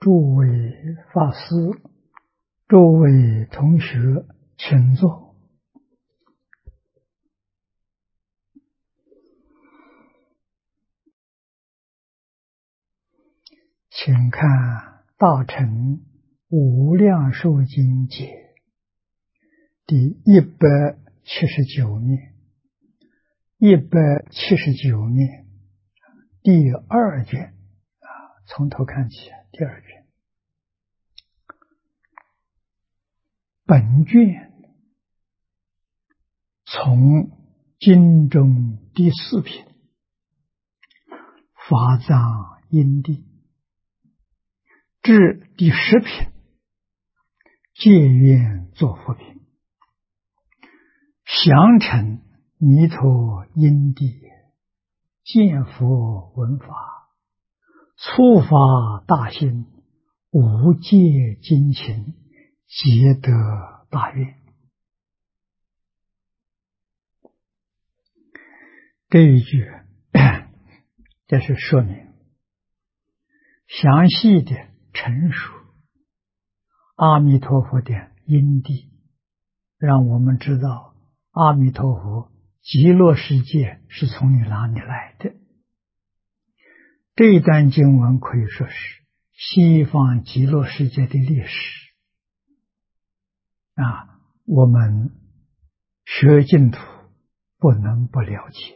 诸位法师、诸位同学，请坐。请看《大乘无量寿经解》第179面，179面第二卷从头看起，第二卷。本卷从经中第4品法藏因地至第10品戒愿作佛品，详陈弥陀因地见佛闻法，初发大心，无戒精勤，皆得大愿。这一句这是说明，详细的陈述阿弥陀佛的因地，让我们知道阿弥陀佛极乐世界是从哪里来的。这一段经文可以说是西方极乐世界的历史我们学净土不能不了解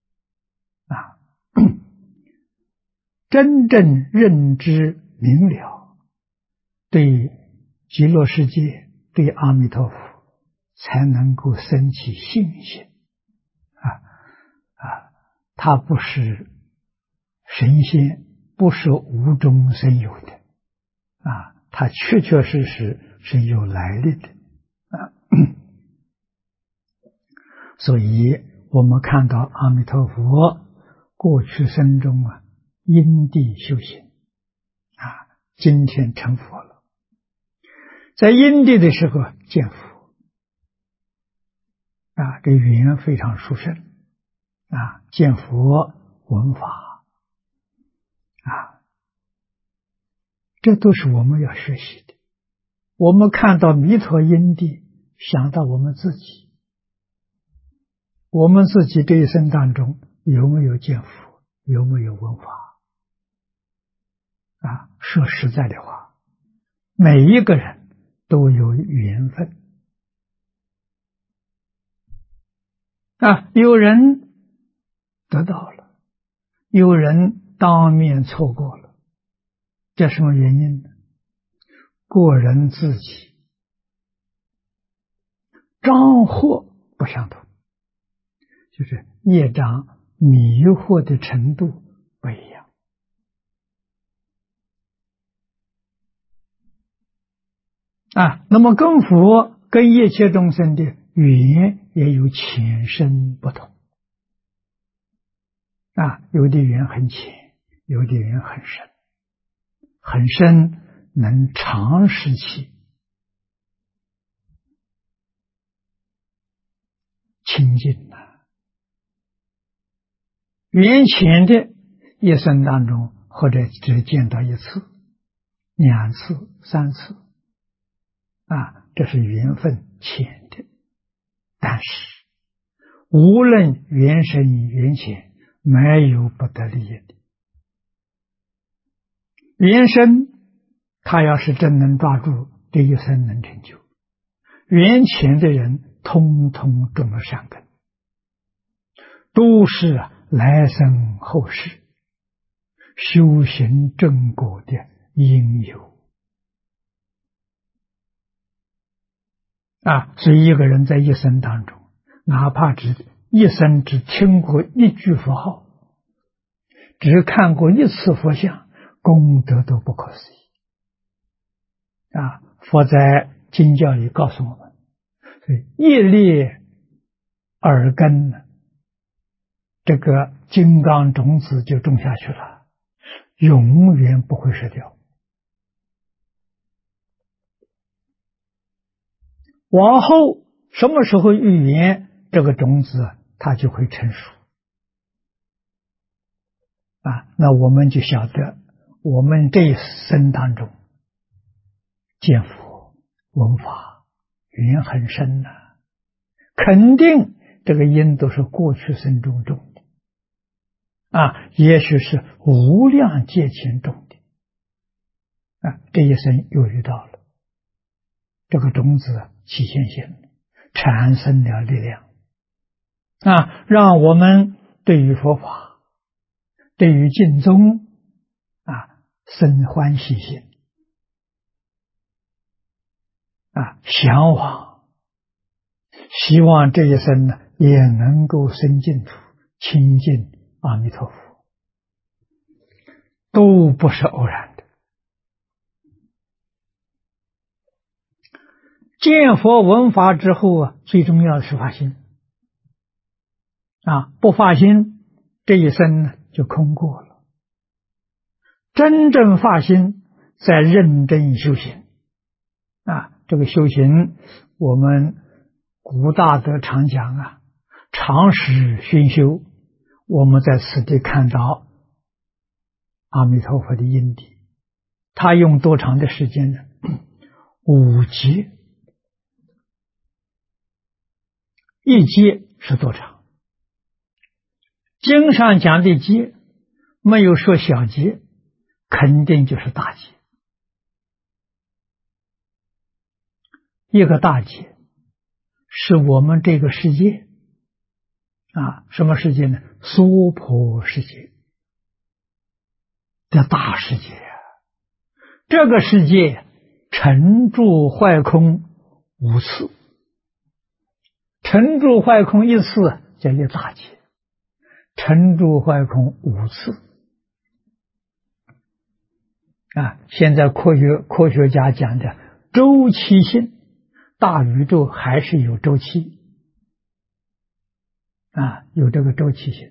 真正认知明了，对极乐世界，对阿弥陀佛才能够生起信心他不是神仙，不是无中生有的他确确实实是有来历的所以我们看到阿弥陀佛过去生中因地修行今天成佛了，在因地的时候见佛这缘非常殊胜见佛闻法这都是我们要学习的。我们看到弥陀因地，想到我们自己，我们自己这一生当中有没有见佛，有没有闻法说实在的话，每一个人都有缘分有人得到了，有人当面错过了，这什么原因呢？个人自己障惑不相同，就是业障迷惑的程度不一样那么跟佛跟一切众生的缘也有浅深不同有的缘很浅，有的缘很深，很深能长时期亲近缘浅的一生当中，或者只见到1次、2次、3次这是缘分浅的。但是无论缘深缘浅，没有不得利益的。缘深他要是真能抓住，这一生能成就；缘浅的人通通种了善根，都是来生后世修行正果的因由所以一个人在一生当中，哪怕一生只听过一句佛号，只看过1次佛像，功德都不可思议佛在经教里告诉我们，所以业力耳根这个金刚种子就种下去了，永远不会失掉。往后什么时候遇缘，这个种子它就会成熟那我们就晓得，我们这一生当中见佛闻法缘很深呐，肯定这个因都是过去生中种的也许是无量劫前种的这一生又遇到了，这个种子起现行，产生了力量让我们对于佛法，对于净宗生欢喜心向往，希望这一生呢也能够生净土，亲近阿弥陀佛，都不是偶然的。见佛闻法之后最重要的是发心不发心，这一生呢就空过了。真正发心，在认真修行这个修行，我们古大德常讲常识熏修，我们在此地看到阿弥陀佛的因地，他用多长的时间呢？5劫，一劫是多长？经上讲的劫没有说小劫，肯定就是大劫。一个大劫是我们这个世界什么世界呢？娑婆世界的大世界这个世界沉住坏空5次，沉住坏空1次叫一大劫，沉住坏空5次现在科学家讲的周期性，大宇宙还是有周期有这个周期性。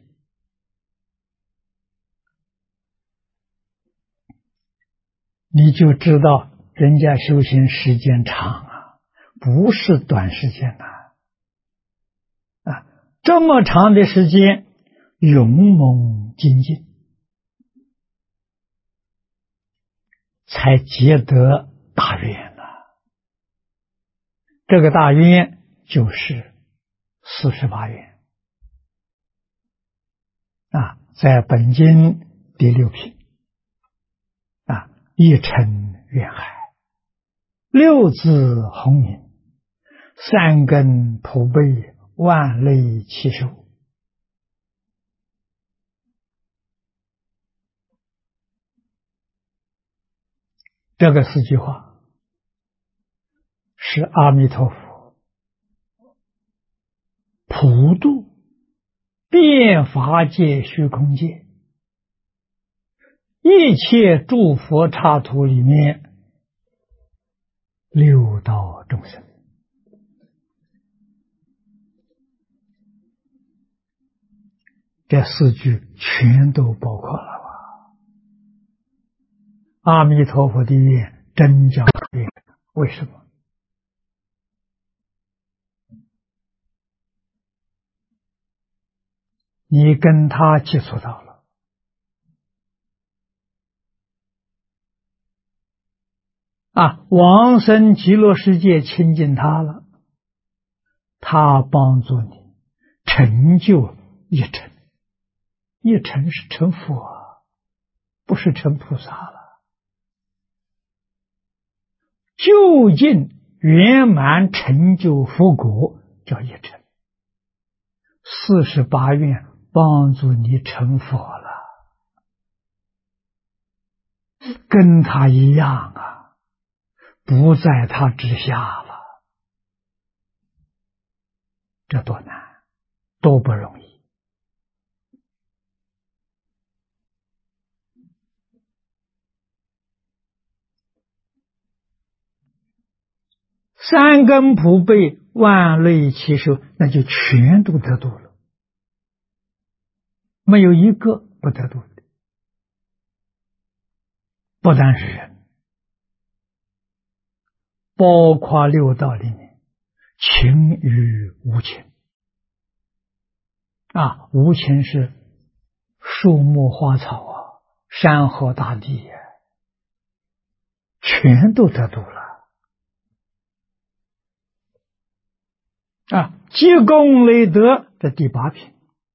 你就知道人家修行时间长不是短时间这么长的时间勇猛精进，才结得大愿这个大愿就是48愿在本经第6品一尘愿海，6字洪名，3根普被，万类齐收。这个4句话是阿弥陀佛普度遍法界虚空界一切诸佛刹土里面6道众生，这4句全都包括了阿弥陀佛的愿真叫愿，为什么？你跟他接触到了往生极乐世界亲近他了，他帮助你成就一尘，一尘是成佛不是成菩萨了，究竟圆满成就佛果叫一尘，48愿帮助你成佛了，跟他一样不在他之下了，这多难，多不容易。3根普被，万类齐收，那就全都得度了，没有一个不得度的。不但是人，包括6道里面情与无情无情是树木花草山河大地全都得度了。 积功累德的第8品，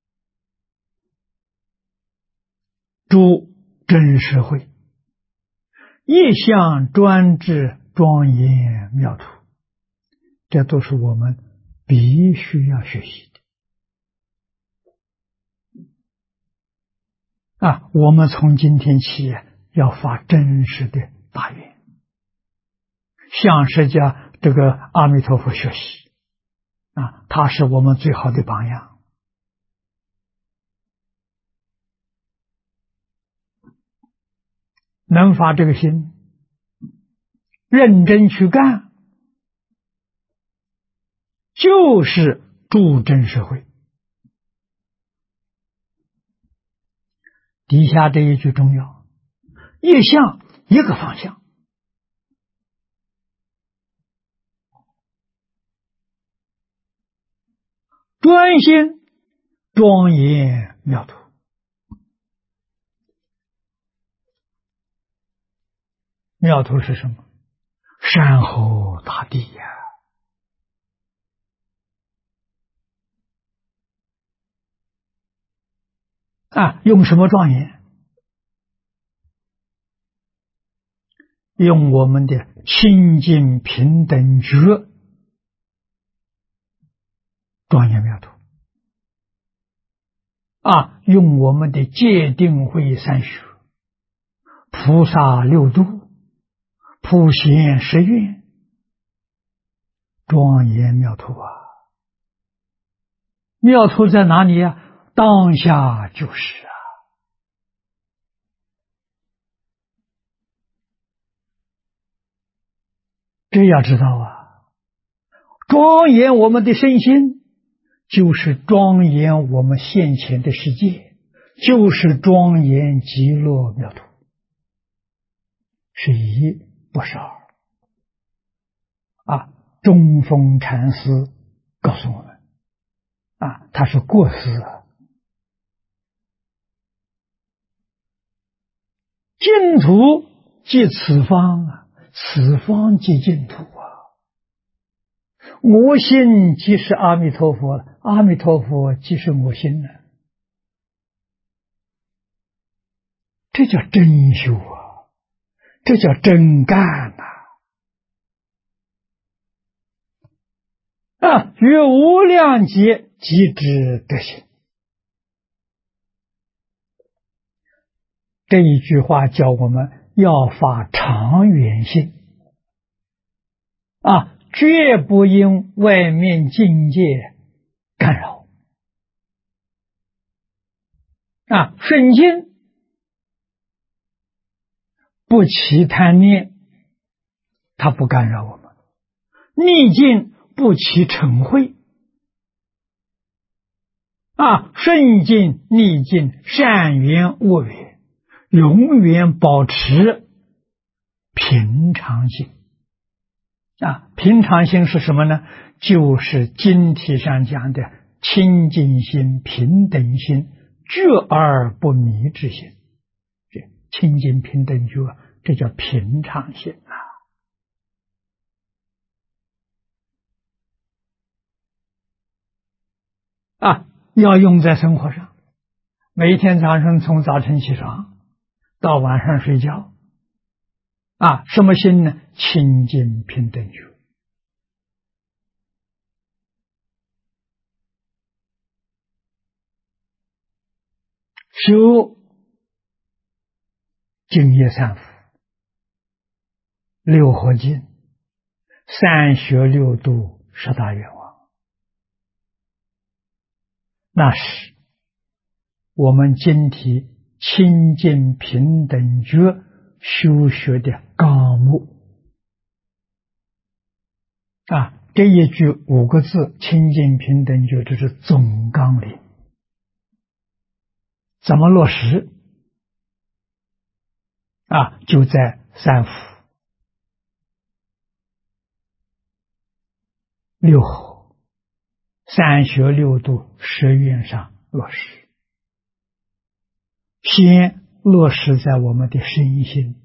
诸真实慧，一向专制庄严妙土，这都是我们必须要学习的。我们从今天起要发真实的大愿，向释迦这个阿弥陀佛学习他是我们最好的榜样。能发这个心，认真去干，就是助真实慧。底下这一句重要，一向一个方向。专心庄严妙土。妙土是什么？山河大地用什么庄严？用我们的清净平等觉庄严妙土用我们的戒定慧三学、菩萨六度、普贤十愿庄严妙土妙土在哪里当下就是这要知道庄严我们的身心，就是庄严我们现前的世界，就是庄严极乐妙土，是一不是二中峰禅师告诉我们他是过失净土即此方此方即净土我心即是阿弥陀佛，阿弥陀佛即是我心这叫真修这叫真干于无量劫即知得行。这一句话叫我们要发长远心绝不因外面境界干扰顺境不起贪念，它不干扰我们；逆境不起嗔恚顺境逆境善缘恶缘永远保持平常心平常心是什么呢？就是经题上讲的清净心、平等心、觉而不迷之心。这清净平等觉，这叫平常心要用在生活上。每一天早上从早晨起床到晚上睡觉什么心呢？清净平等觉。修净业三福、六合敬、三学六度、十大愿望，那是我们经题清净平等觉修学的纲目这一句5个字清净平等觉，这是总纲领。怎么落实就在三福、六合、三学六度、十愿上落实。先落实在我们的身心，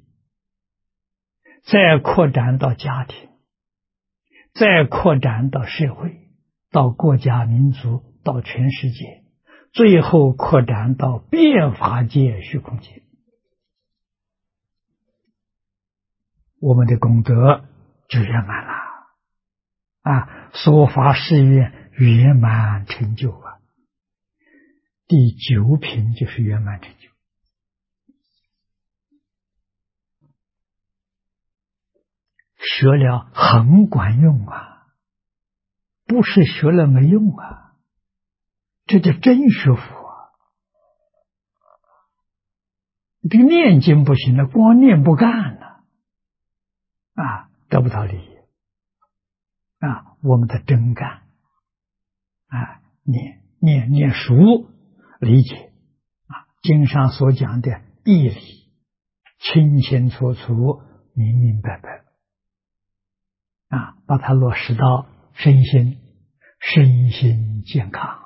再扩展到家庭，再扩展到社会， 到国家民族，到全世界，最后扩展到变法界、虚空界。我们的功德就圆满了啊！说法誓愿圆满成就啊！第9品就是圆满成就。学了很管用啊，不是学了没用啊，这叫真学佛啊！这个念经不行了，光念不干了啊，得不到利益啊！我们的真干啊，念熟理解啊，经上所讲的义理，清清楚楚、明明白白啊，把它落实到身心健康。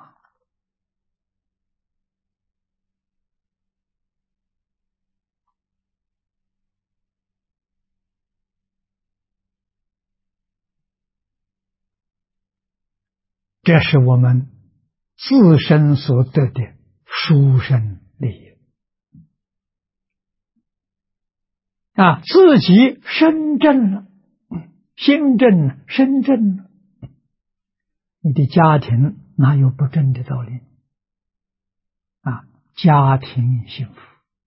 这是我们自身所得的殊胜利益啊！自己身正了，心正了，身正了，你的家庭哪有不正的道理啊？家庭幸福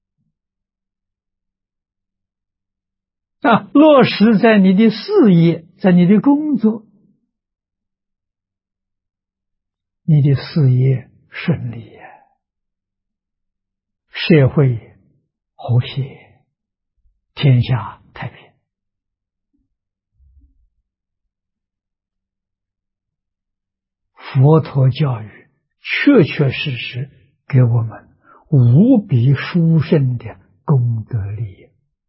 啊，落实在你的事业，在你的工作，你的事业顺利，社会和谐，天下太平。佛陀教育确确实实给我们无比殊胜的功德利益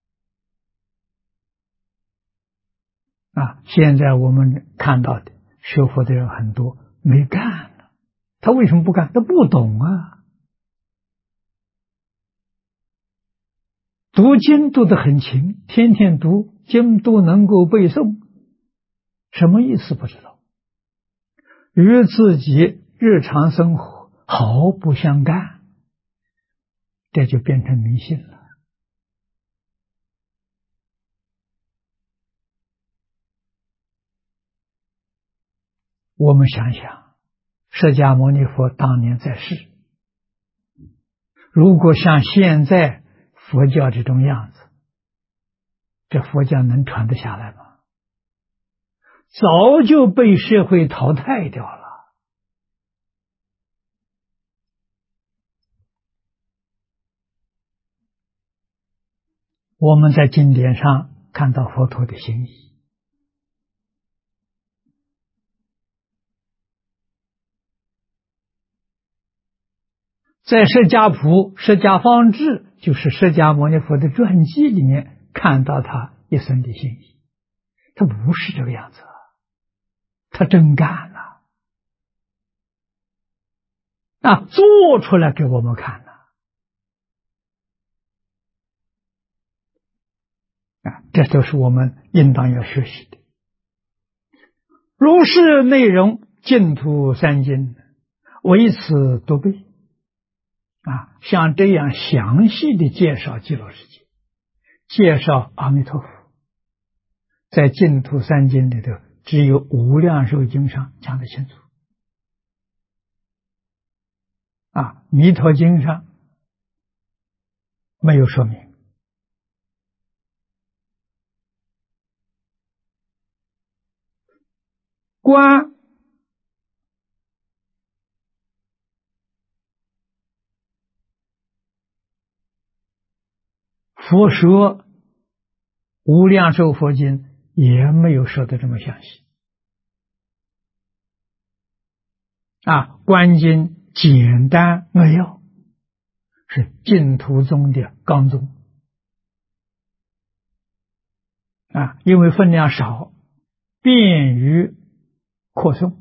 啊！现在我们看到的学佛的人很多没干了，他为什么不干？他不懂啊！读经读得很勤，天天读经都能够背诵，什么意思不知道，与自己日常生活毫不相干，这就变成迷信了。我们想想，释迦牟尼佛当年在世，如果像现在佛教这种样子，这佛教能传得下来吗？早就被社会淘汰掉了。我们在经典上看到佛陀的心意，在释迦谱、释迦方志，就是释迦牟尼佛的传记里面看到他一生的心意。他不是这个样子，他真干了啊，做出来给我们看了啊，这都是我们应当要学习的。如是内容，净土三经为此独备啊，像这样详细的介绍极乐世界，介绍阿弥陀佛，在净土三经里头，只有无量寿经上讲得清楚啊，弥陀经上没有说明。观佛说无量寿佛经也没有说的这么详细啊，观经简单扼要，是净土宗的纲宗啊，因为分量少，便于扩诵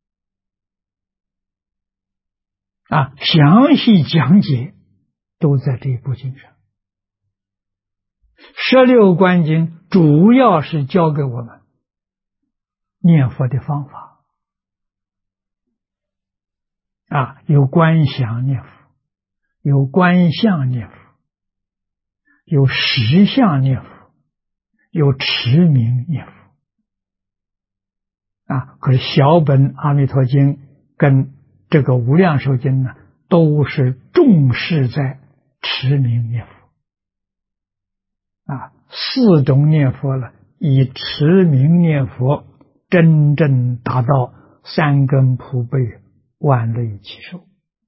啊，详细讲解都在这一部经上。16观经主要是教给我们念佛的方法有观想念佛，有观相念佛，有实相念佛，有持名念佛。可是小本阿弥陀经跟这个无量寿经呢，都是重视在持名念佛。四种念佛了，以持名念佛真正达到三根普被，万类齐受。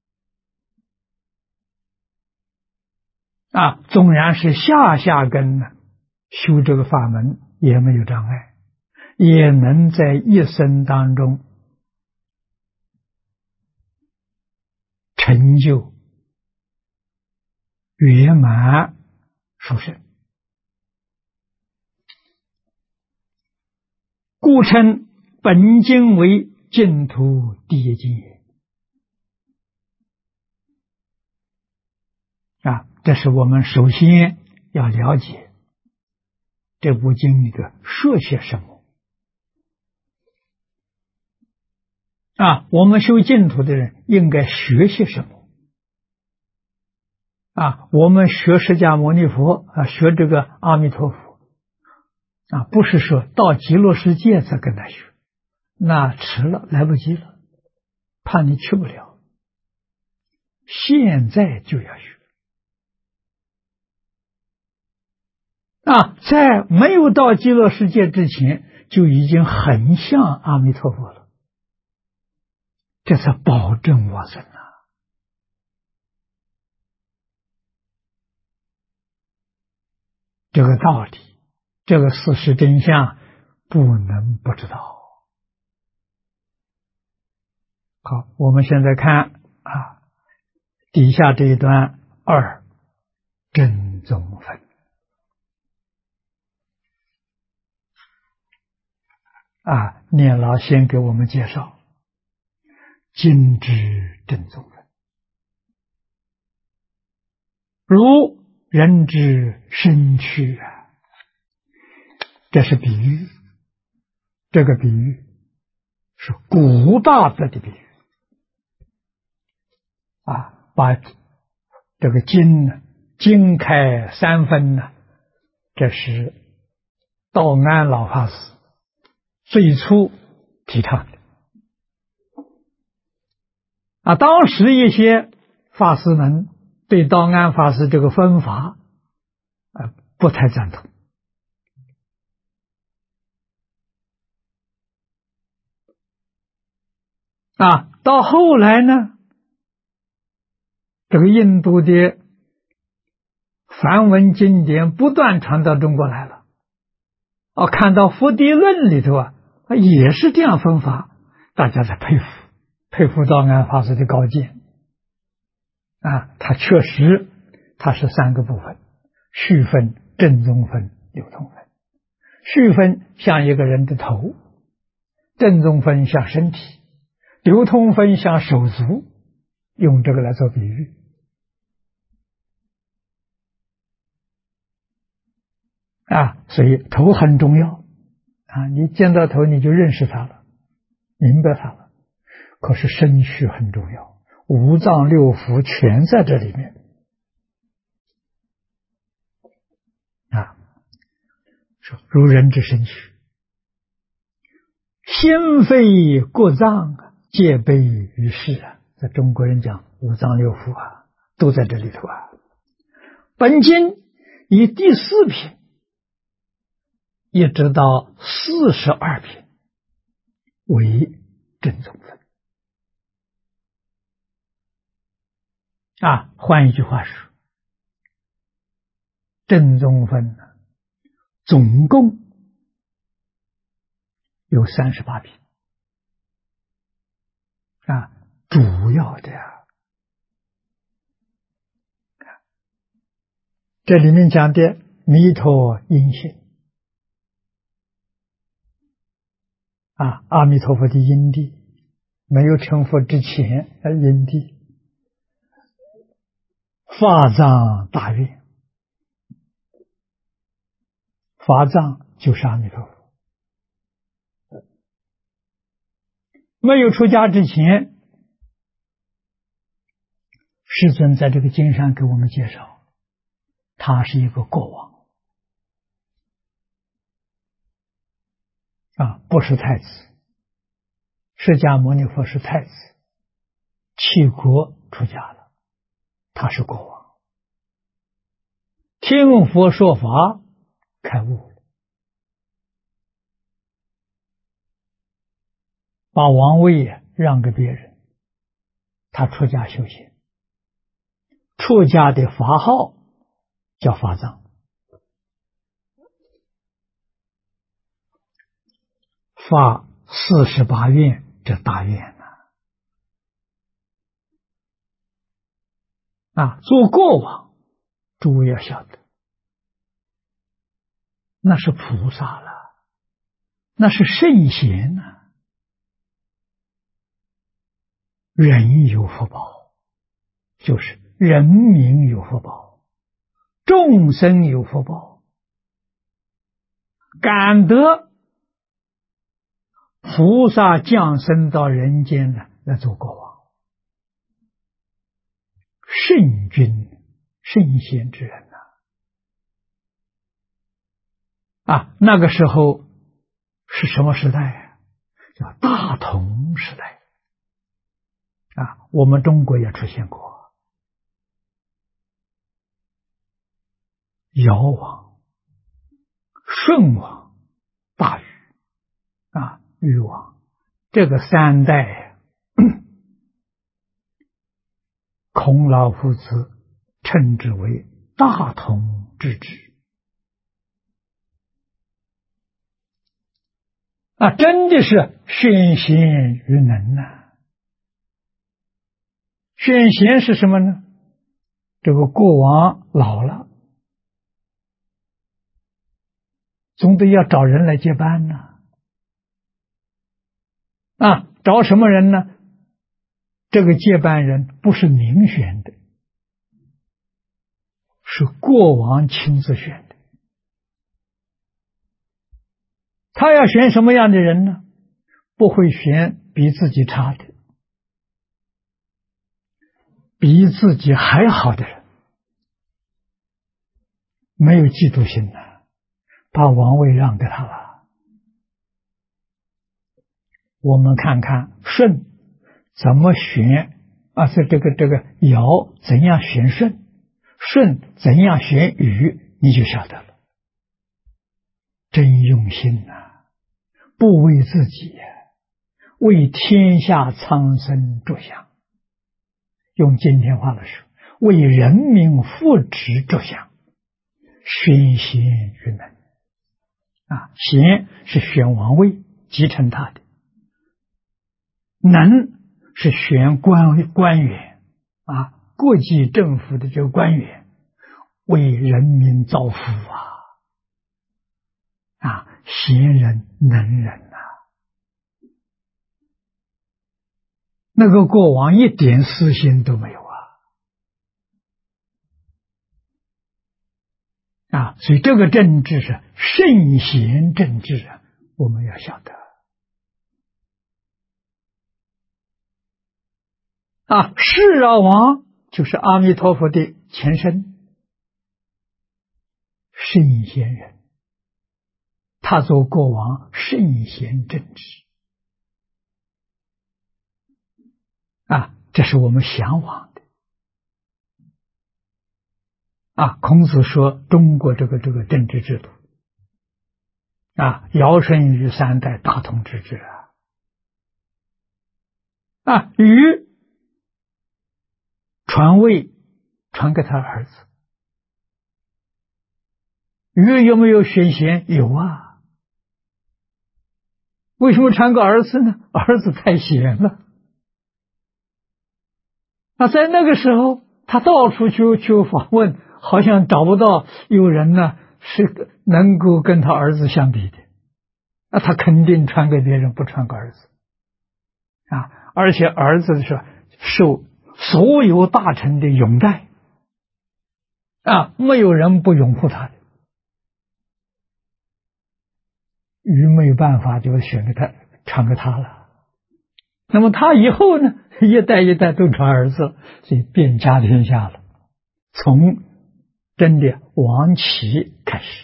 纵然是下根呢，修这个法门也没有障碍，也能在一生当中成就圆满殊胜。故称本经为净土第一经也。这是我们首先要了解这部经里的说些什么。我们修净土的人应该学些什么？我们学释迦牟尼佛，学这个阿弥陀佛，不是说到极乐世界才跟他学，那迟了，来不及了，怕你去不了。现在就要学。在没有到极乐世界之前，就已经很像阿弥陀佛了，这才保证往生这个道理，这个事实真相不能不知道。好，我们现在看底下这一段二正宗分。念老先给我们介绍经之正宗分，如人之身躯这是比喻，这个比喻是古大德的比喻把这个经呢经开三分呢，这是道安老法师最初提倡的当时一些法师们对道安法师这个分法不太赞同到后来呢，这个印度的梵文经典不断传到中国来了看到佛地论里头也是这样分法，大家在佩服道安法师的高见他确实他是三个部分：序分、正宗分、流通分。序分像一个人的头，正宗分像身体，流通分像手足，用这个来做比喻所以头很重要你见到头你就认识它了，明白它了。可是身躯很重要，五脏六腑全在这里面说如人之身躯，心肺各脏皆备于世在中国人讲五脏六腑都在这里头本经以第四品一直到42品为正宗分换一句话说，正宗分总共有38品主要的这里面讲的弥陀因性阿弥陀佛的因地，没有成佛之前因地，法藏大愿，法藏就是阿弥陀佛。没有出家之前， 世尊在这个经上给我们介绍，他是一个国王不是太子。释迦牟尼佛是太子，弃国出家了，他是国王。听佛说法，开悟了，把王位让给别人，他出家修行。出家的法号叫法藏，发48愿这大愿做国王，诸位要晓得，那是菩萨了，那是圣贤人有福报，就是人民有福报，众生有福报，感得菩萨降生到人间来做国王，圣君圣贤之人那个时候是什么时代叫大同时代我们中国也出现过尧王、舜王、大禹禹王，这个3代孔老夫子称之为大同之治真的是选贤与能选贤是什么呢？这个国王老了，总得要找人来接班找什么人呢？这个接班人不是民选的，是国王亲自选的。他要选什么样的人呢？不会选比自己差的，比自己还好的人，没有嫉妒心把王位让给他了。我们看看舜怎么选这个尧怎样选舜，舜怎样选禹，你就晓得了。真用心不为自己，为天下苍生着想。用今天话来说，为人民福祉着想，选贤与能贤是选王位继承他的，能是选官员国际政府的这个官员，为人民造福贤人能人那个国王一点私心都没有所以这个政治是圣贤政治我们要晓得释饶王就是阿弥陀佛的前身，圣贤人，他做国王，圣贤正直这是我们向往的孔子说中国这个政治制度尧舜禹3代大同之治禹传位传给他儿子，禹有没有选贤？有为什么传给儿子呢？儿子太贤了在那个时候他到处去访问，好像找不到有人是能够跟他儿子相比的他肯定传给别人，不传给儿子而且儿子是受所有大臣的拥戴没有人不拥护他的。禹没有办法，就选给他，传给他了。那么他以后呢， 一代一代都传儿子，所以遍家天下了。从真的王齐开始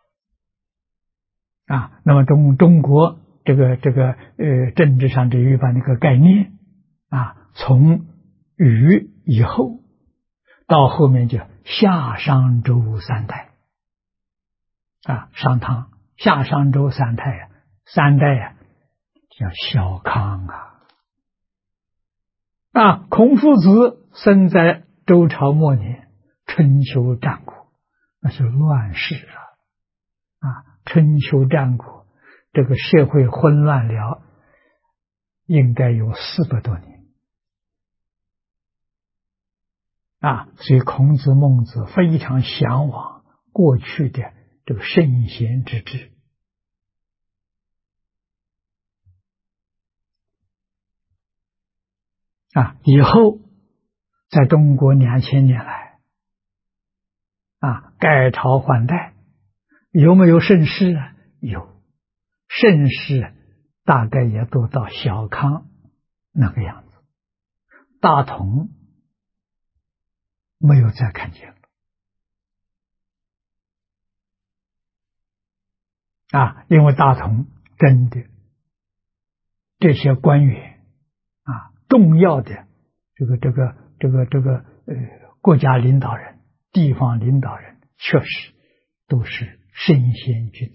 那么中国这个政治上有一般的一个概念从禹以后到后面就夏商周三代商汤、夏商周三代叫小康孔夫子生在周朝末年，春秋战国，那是乱世春秋战国这个社会混乱了，应该有400多年所以孔子、孟子非常向往过去的这个圣贤之治以后在中国2000年来改朝换代，有没有盛世有，盛世大概也都到小康那个样子，大同没有再看见了因为大同真的这些官员重要的国家领导人、地方领导人，确实都是圣贤君子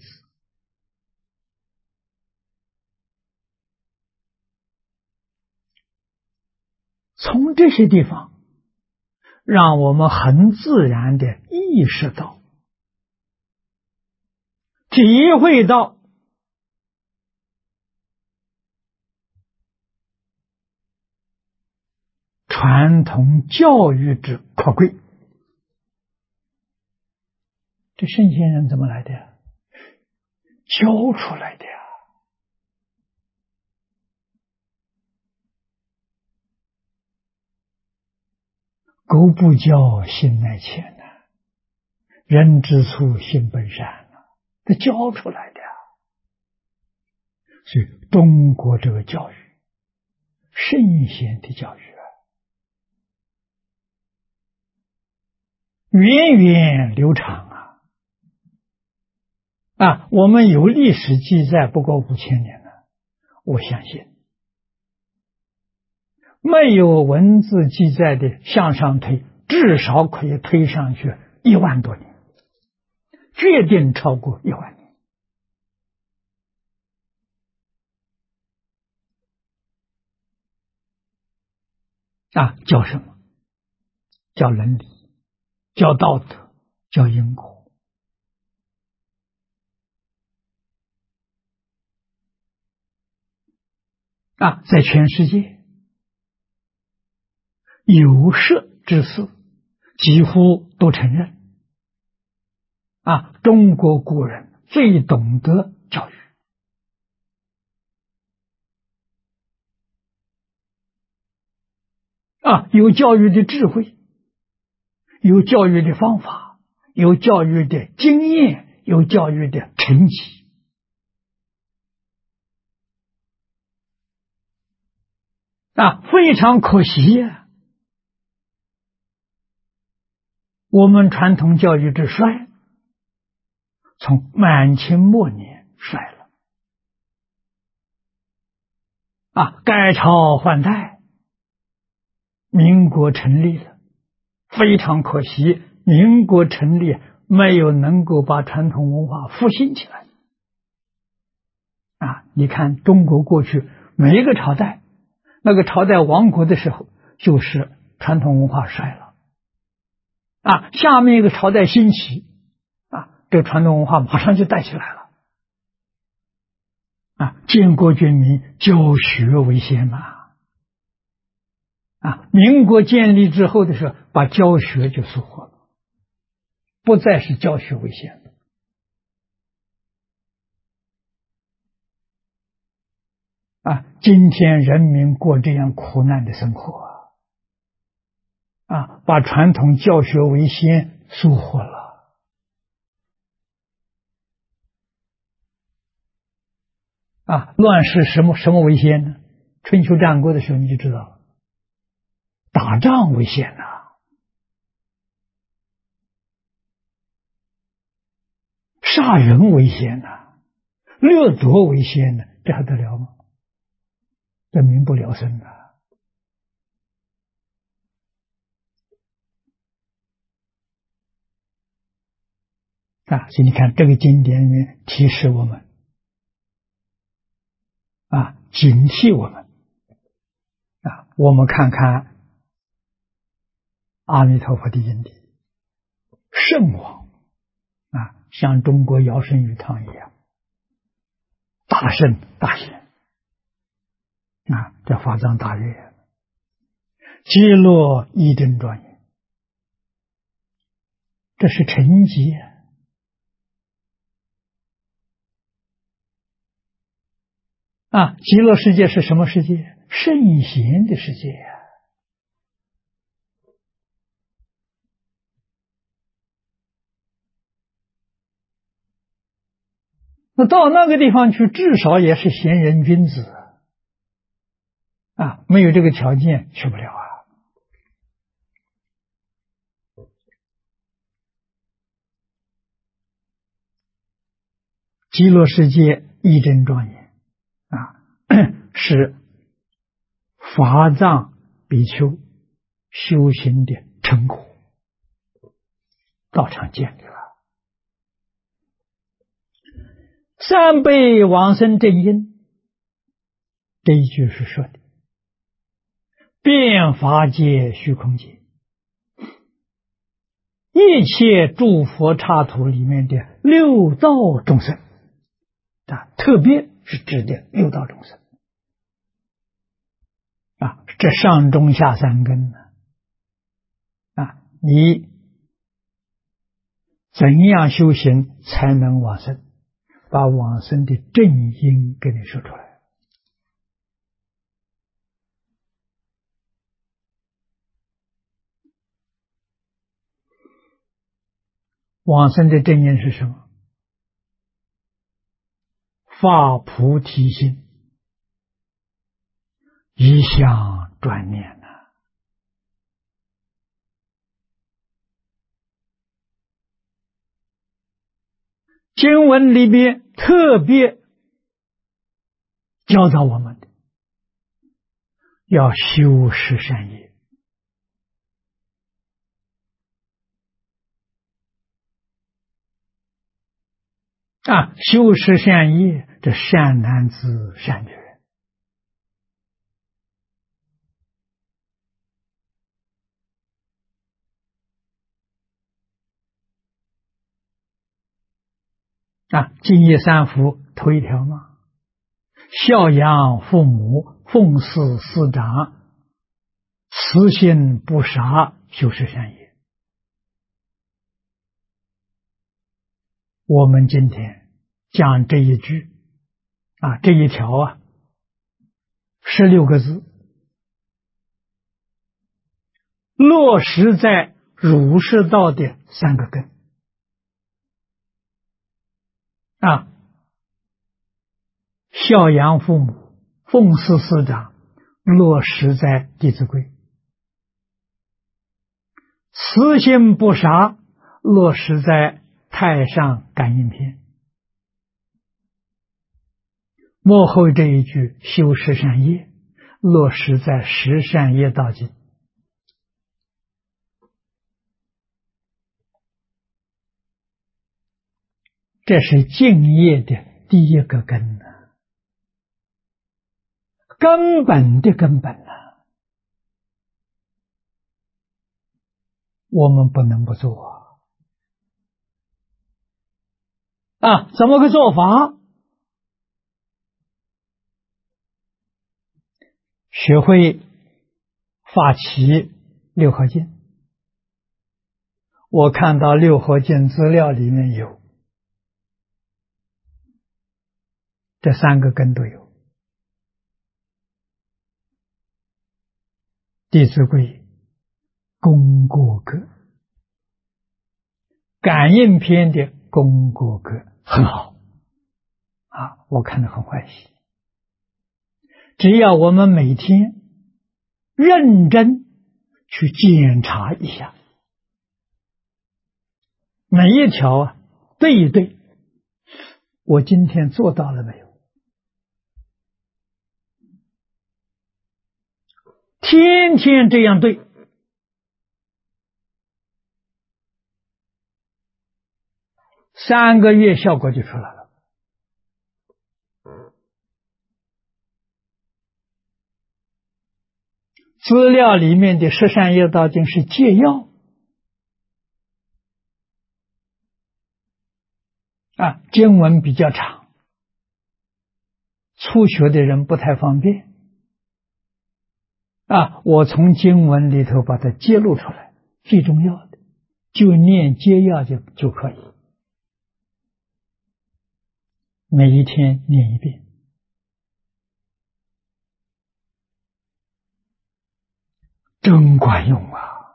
从这些地方让我们很自然的意识到、体会到传统教育之可贵。这圣贤人怎么来的教出来的苟不教，性乃迁人之初，性本善这教出来的所以中国这个教育，圣贤的教育源远流长我们有历史记载不过5000年了，我相信没有文字记载的向上推，至少可以推上去1万多年，决定超过1万年叫什么？叫伦理，叫道德，叫因果在全世界有识之士几乎都承认中国古人最懂得教育有教育的智慧，有教育的方法，有教育的经验，有教育的成绩非常可惜我们传统教育之衰，从满清末年衰了改朝换代，民国成立了，非常可惜，民国成立没有能够把传统文化复兴起来你看中国过去每一个朝代，那个朝代亡国的时候，就是传统文化衰了下面一个朝代兴起这个传统文化马上就带起来了建国军民教学为先民国建立之后的时候，把教学就收获了，不再是教学为先了今天人民过这样苦难的生活把传统教学为先收获了乱世什么为先呢？春秋战国的时候你就知道了打仗为先呐，杀人为先呐，掠夺为先呐，这还得了吗？这民不聊生啊！所以你看，这个经典里面提示我们警惕我们我们看看阿弥陀佛的因地，圣王像中国尧舜禹汤一样，大圣大贤这法藏大乐，极乐义真庄严，这是成绩极乐世界是什么世界？圣贤的世界那到那个地方去，至少也是贤人君子没有这个条件去不了极乐世界义真庄严是法藏比丘修行的成果，道场建立了。三辈往生正因，这一句是说的遍法界虚空界，一切诸佛刹土里面的六道众生特别是指的六道众生这上中下三根你怎样修行才能往生？把往生的正因给你说出来。往生的正因是什么？发菩提心，一向专念经文里面特别教导我们的，要修十善业。修十善业，这善男子善女人敬业三福头一条嘛，孝养父母，奉事师长，慈心不杀，修十善业。我们今天讲这一句这一条16个字，落实在儒释道的3个根孝养父母，奉事师长，落实在弟子规；慈心不杀，落实在太上感应篇。末后这一句修十善业，落实在十善业道经。这是敬业的第一个根根本的根本我们不能不做怎么个做法？学会发起六合敬。我看到六合敬资料里面有这3个根都有，弟子规、功过格、感应篇的功过格很好我看得很欢喜。只要我们每天认真去检查一下，每一条对一对，我今天做到了没有？天天这样对，3个月效果就出来了。资料里面的十善业道经是戒要经文比较长，初学的人不太方便我从经文里头把它揭露出来，最重要的就念戒要就可以，每一天念一遍，真管用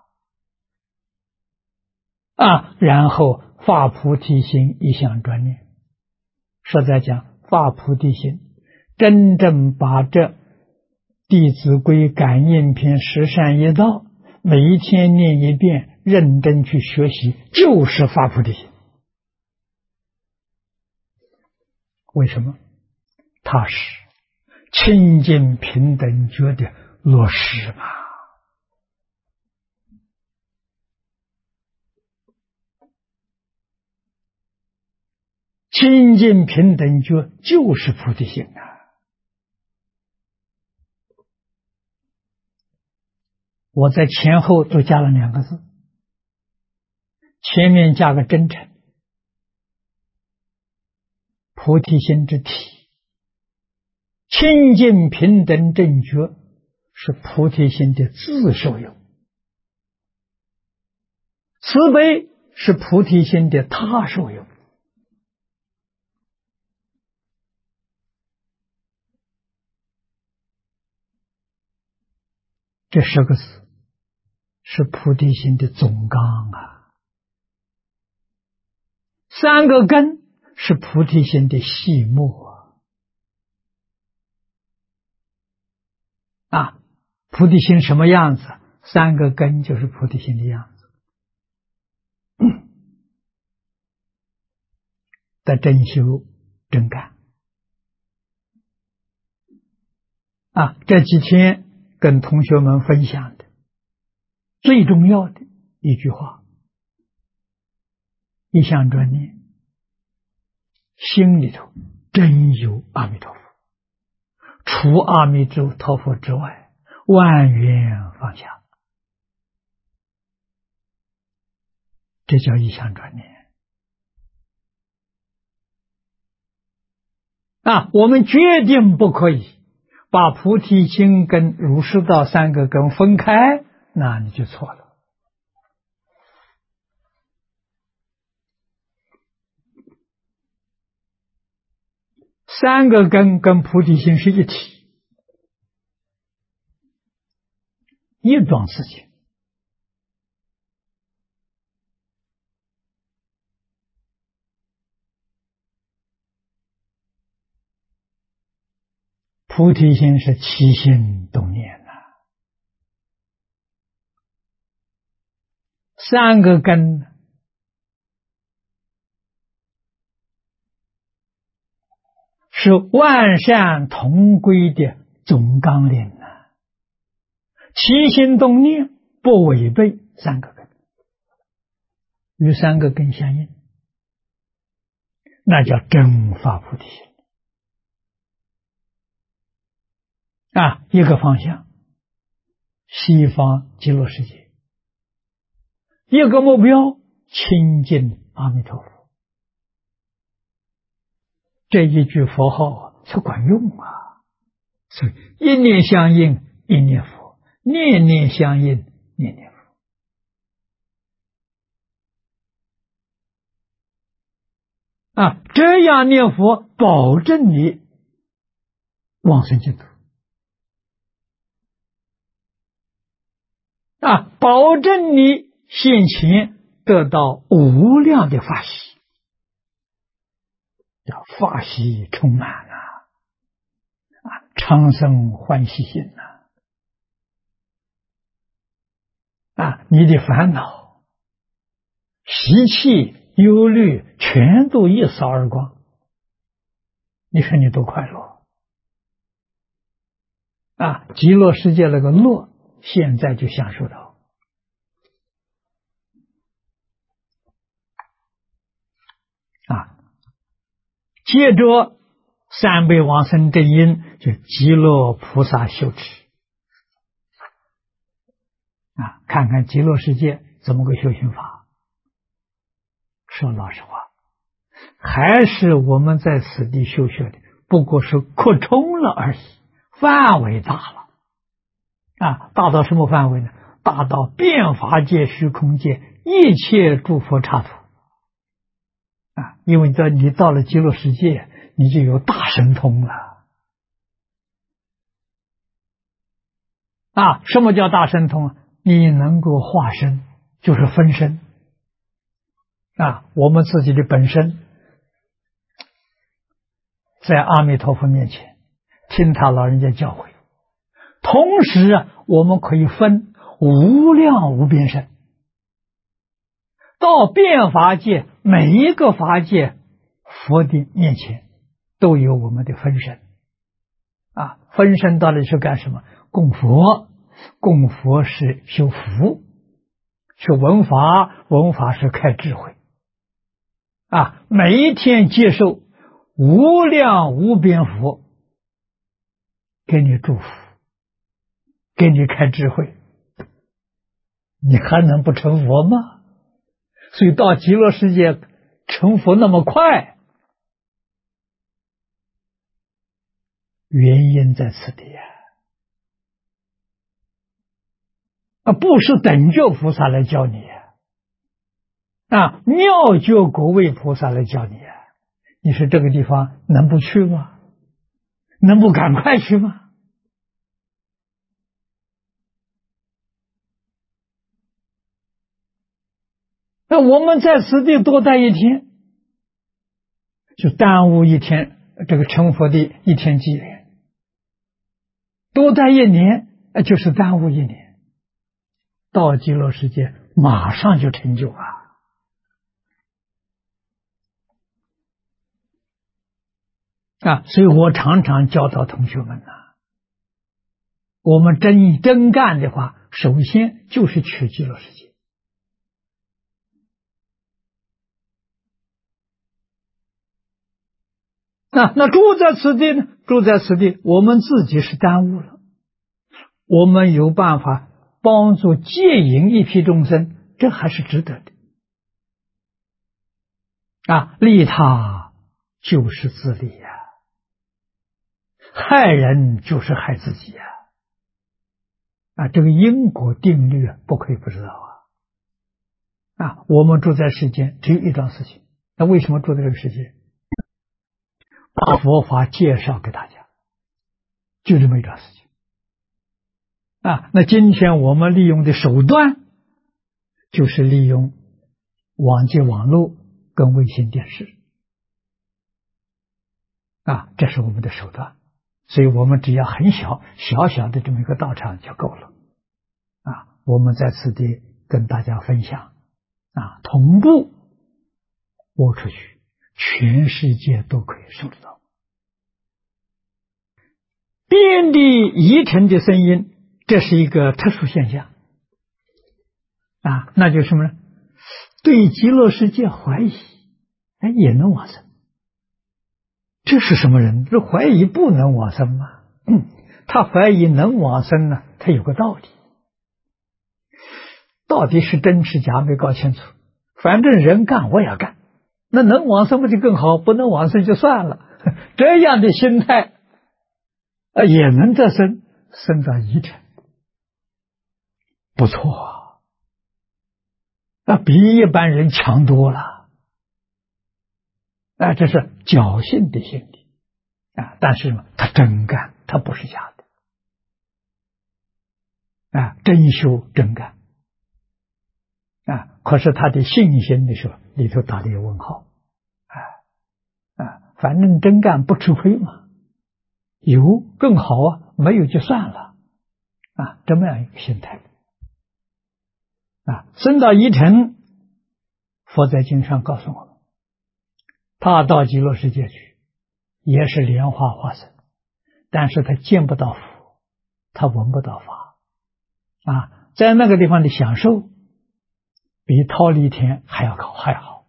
然后发菩提心，一向专念。实在讲，发菩提心，真正把这《弟子规》感应篇十善业道每一天念一遍，认真去学习，就是发菩提心。为什么？它是清净平等觉的落实嘛。清净平等觉就是菩提心我在前后都加了2个字，前面加个真诚，菩提心之体，清净平等正觉是菩提心的自受用，慈悲是菩提心的他受用。这10个字是菩提心的总纲3个根是菩提心的细末菩提心什么样子，3个根就是菩提心的样子。的真修真干这几天跟同学们分享的最重要的一句话，一向专念，心里头真有阿弥陀佛，除阿弥陀佛之外，万缘放下，这叫一向专念我们决定不可以把菩提心跟儒释道3个根分开，那你就错了。3个根跟菩提心是一体，一桩事情。菩提心是起心动念3个根是万善同归的总纲领起心动念不违背3个根，与3个根相应，那叫真发菩提心一个方向，西方极乐世界，一个目标，亲近阿弥陀佛。这一句佛号才管用所以一念相应一念佛，念念相应念念佛这样念佛保证你往生净土保证你现前得到无量的法喜，叫法喜充满长生欢喜心你的烦恼、习气、忧虑全都一扫而光，你说你多快乐极乐世界那个乐，现在就享受到接着三辈往生正因，就极乐菩萨修持看看极乐世界怎么个修行法。说老实话，还是我们在此地修学的，不过是扩充了而已，范围大了大到什么范围呢？大到遍法界、虚空界一切诸佛刹土因为你到了极乐世界，你就有大神通了什么叫大神通你能够化身，就是分身我们自己的本身在阿弥陀佛面前听他老人家教诲，同时我们可以分无量无边身，到遍法界，每一个法界佛的面前都有我们的分身分身到底是干什么？供佛，供佛是修福，是闻法，闻法是开智慧每一天接受无量无边佛给你祝福，给你开智慧，你还能不成佛吗？所以到极乐世界成佛那么快，原因在此地不是等觉菩萨来教你妙觉果位菩萨来教你你说这个地方能不去吗？能不赶快去吗？那我们在此地多待一天，就耽误一天这个成佛的一天机缘；多待一年，就是耽误一年。到极乐世界马上就成就所以我常常教导同学们我们真干的话，首先就是去极乐世界。那住在此地呢？住在此地，我们自己是耽误了。我们有办法帮助戒引一批众生，这还是值得的。利他就是自利害人就是害自己这个因果定律不可以不知道我们住在世间只有一桩事情，那为什么住在这个世界？把佛法介绍给大家，就这么一桩事情那今天我们利用的手段就是利用网际网络跟卫星电视这是我们的手段，所以我们只要很小的这么一个道场就够了我们在此地跟大家分享同步播出去，全世界都可以收得到。遍地疑尘的声音，这是一个特殊现象那就是什么呢？对极乐世界怀疑也能往生。这是什么人？这怀疑不能往生吗？他怀疑能往生呢，他有个道理，到底是真是假没搞清楚，反正人干我也干，那能往生不就更好，不能往生就算了。这样的心态也能得生到疑尘，不错比一般人强多了这是侥幸的心理但是他真干，他不是假的真修真干可是他的信心的时候里头打了一个问号反正真干不吃亏嘛，有更好没有就算了这么样一个心态僧道一乘，佛在经上告诉我们，他到极乐世界去，也是莲花化身，但是他见不到佛，他闻不到法，在那个地方的享受，比忉利天还要高，还好。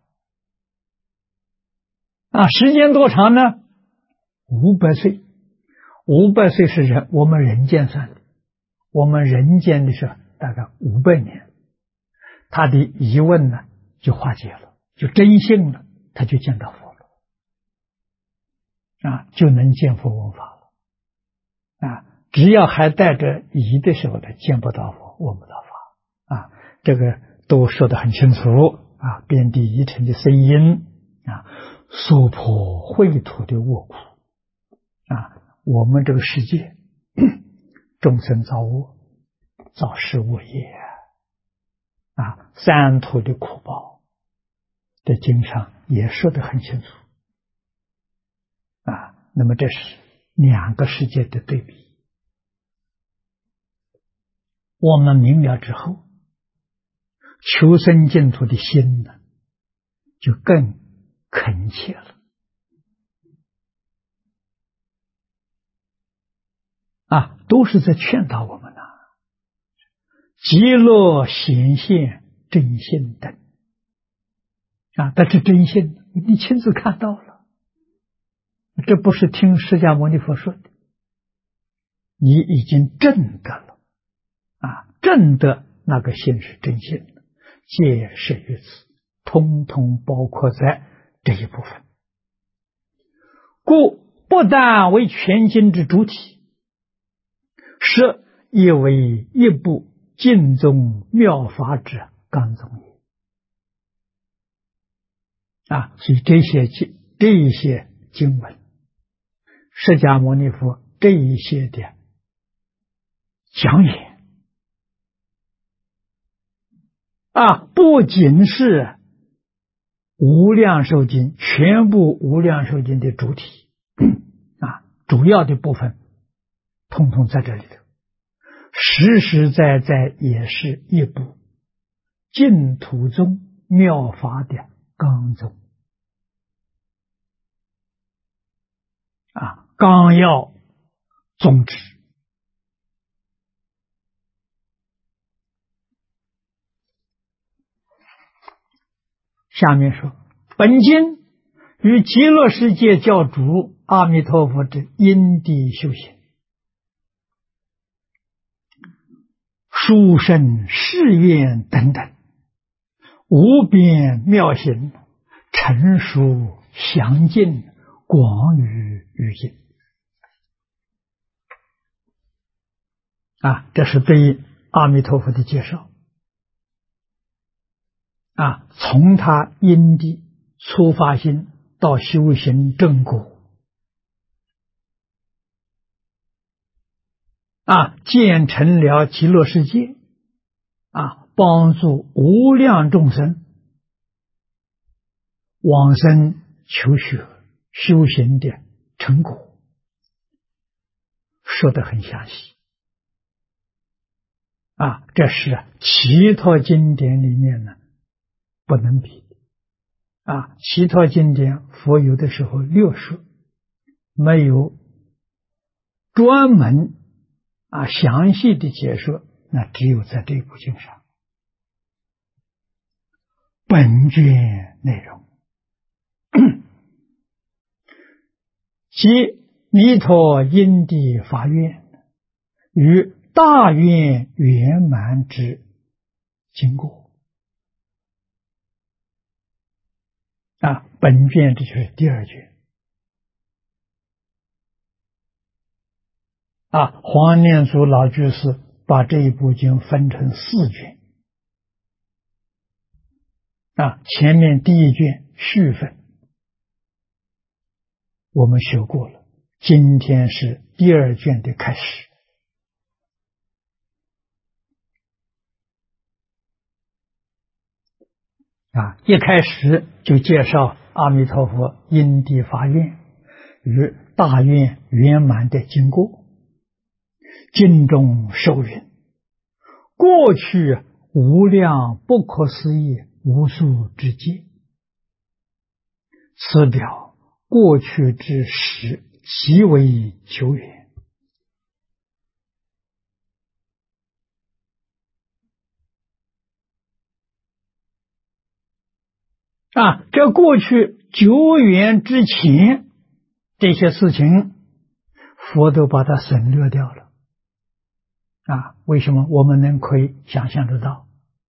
时间多长呢？500岁。500岁是我们人间算的，我们人间的是大概500年，他的疑问呢就化解了，就真信了，他就见到佛了，就能见佛闻法了。只要还带着疑的时候，他见不到佛，闻不到法。这个都说得很清楚。遍地一尘的声音，娑婆秽土的恶苦。我们这个世界众生造恶，造是恶业三途的苦报，在经上也说得很清楚。那么这是两个世界的对比。我们明了之后，求生净土的心呢就更恳切了。都是在劝导我们极乐显现真心等。但是真心你亲自看到了，这不是听释迦牟尼佛说的，你已经证得了。证得那个心是真心的，皆是于此，通通包括在这一部分。故不但为全经之主体，是亦为一部净宗妙法之纲宗也。所以这些经文，释迦牟尼佛这一些的讲演不仅是无量寿经，全部无量寿经的主体主要的部分通通在这里头，实实在在也是一部净土宗妙法的纲宗纲要宗旨。下面说，本经与极乐世界教主阿弥陀佛之因地修行，殊胜誓愿等等，无边妙行，成熟详尽，广于于尽。这是对于阿弥陀佛的介绍。从他因地出发心到修行正果，建成了极乐世界，帮助无量众生往生求学修行的成果，说得很详细。这是其他经典里面呢不能比的。其他经典佛有的时候略说，没有专门详细的解说，那只有在这部经上。本卷内容即弥陀因地法愿与大愿圆满之经过。本卷这就是第二卷。黄念祖老居士把这一部经分成4卷。前面第1卷序分我们学过了，今天是第2卷的开始。一开始就介绍阿弥陀佛因地发愿与大愿圆满的经过。经中受云，过去无量不可思议无数之劫，此表过去之时极为久远。这过去久远之前这些事情，佛都把它省略掉了。为什么？我们可以想象得到。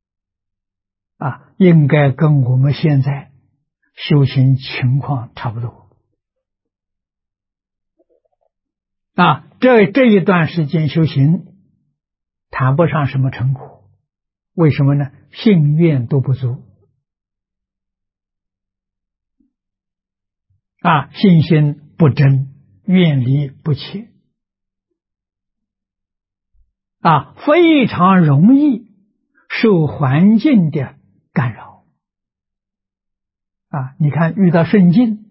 应该跟我们现在修行情况差不多。这一段时间修行谈不上什么成果，为什么呢？信愿都不足。信心不真，愿力不切。非常容易受环境的干扰。你看遇到顺境，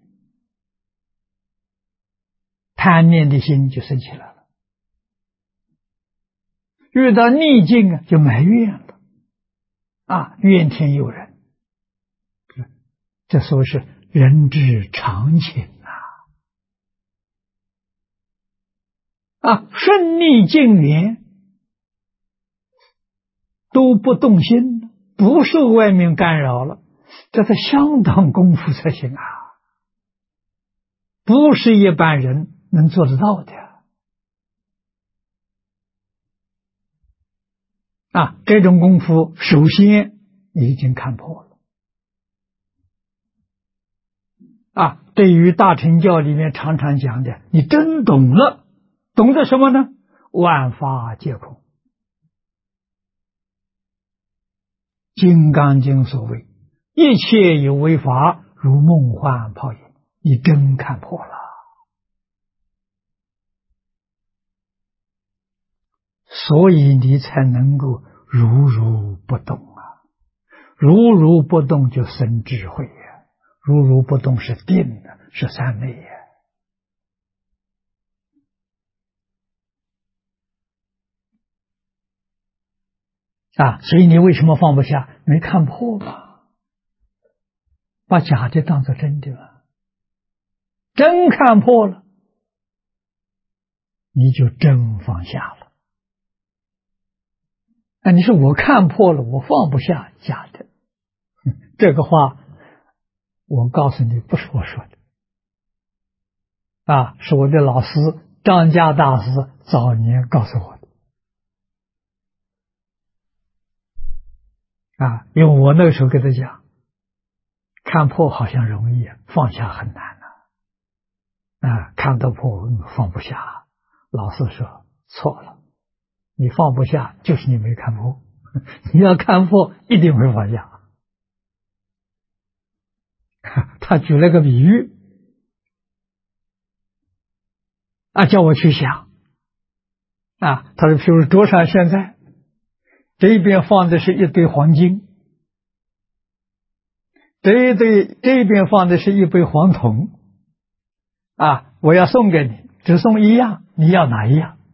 贪念的心就生起来了；遇到逆境就埋怨了。怨天尤人。这说是人之常情顺逆境缘都不动心，不受外面干扰了，这是相当功夫才行不是一般人能做得到的。这种功夫首先已经看破了。对于大乘教里面常常讲的，你真懂了，懂得什么呢？万法皆空。金刚经所谓一切有为法，如梦幻泡影，你真看破了。所以你才能够如如不动如如不动就生智慧如如不动是定是三昧所以你为什么放不下？没看破嘛，把假的当作真的了。真看破了，你就真放下了。你说我看破了，我放不下假的，这个话我告诉你不是我说的是我的老师张家大师早年告诉我的因为我那个时候跟他讲，看破好像容易放下很难看得破放不下。老师说错了，你放不下就是你没看破，你要看破一定会放下。他举了个比喻叫我去想他说譬如桌上现在这边放的是一堆黄金，这边放的是一杯黄铜我要送给你，只送一样，你要哪一样？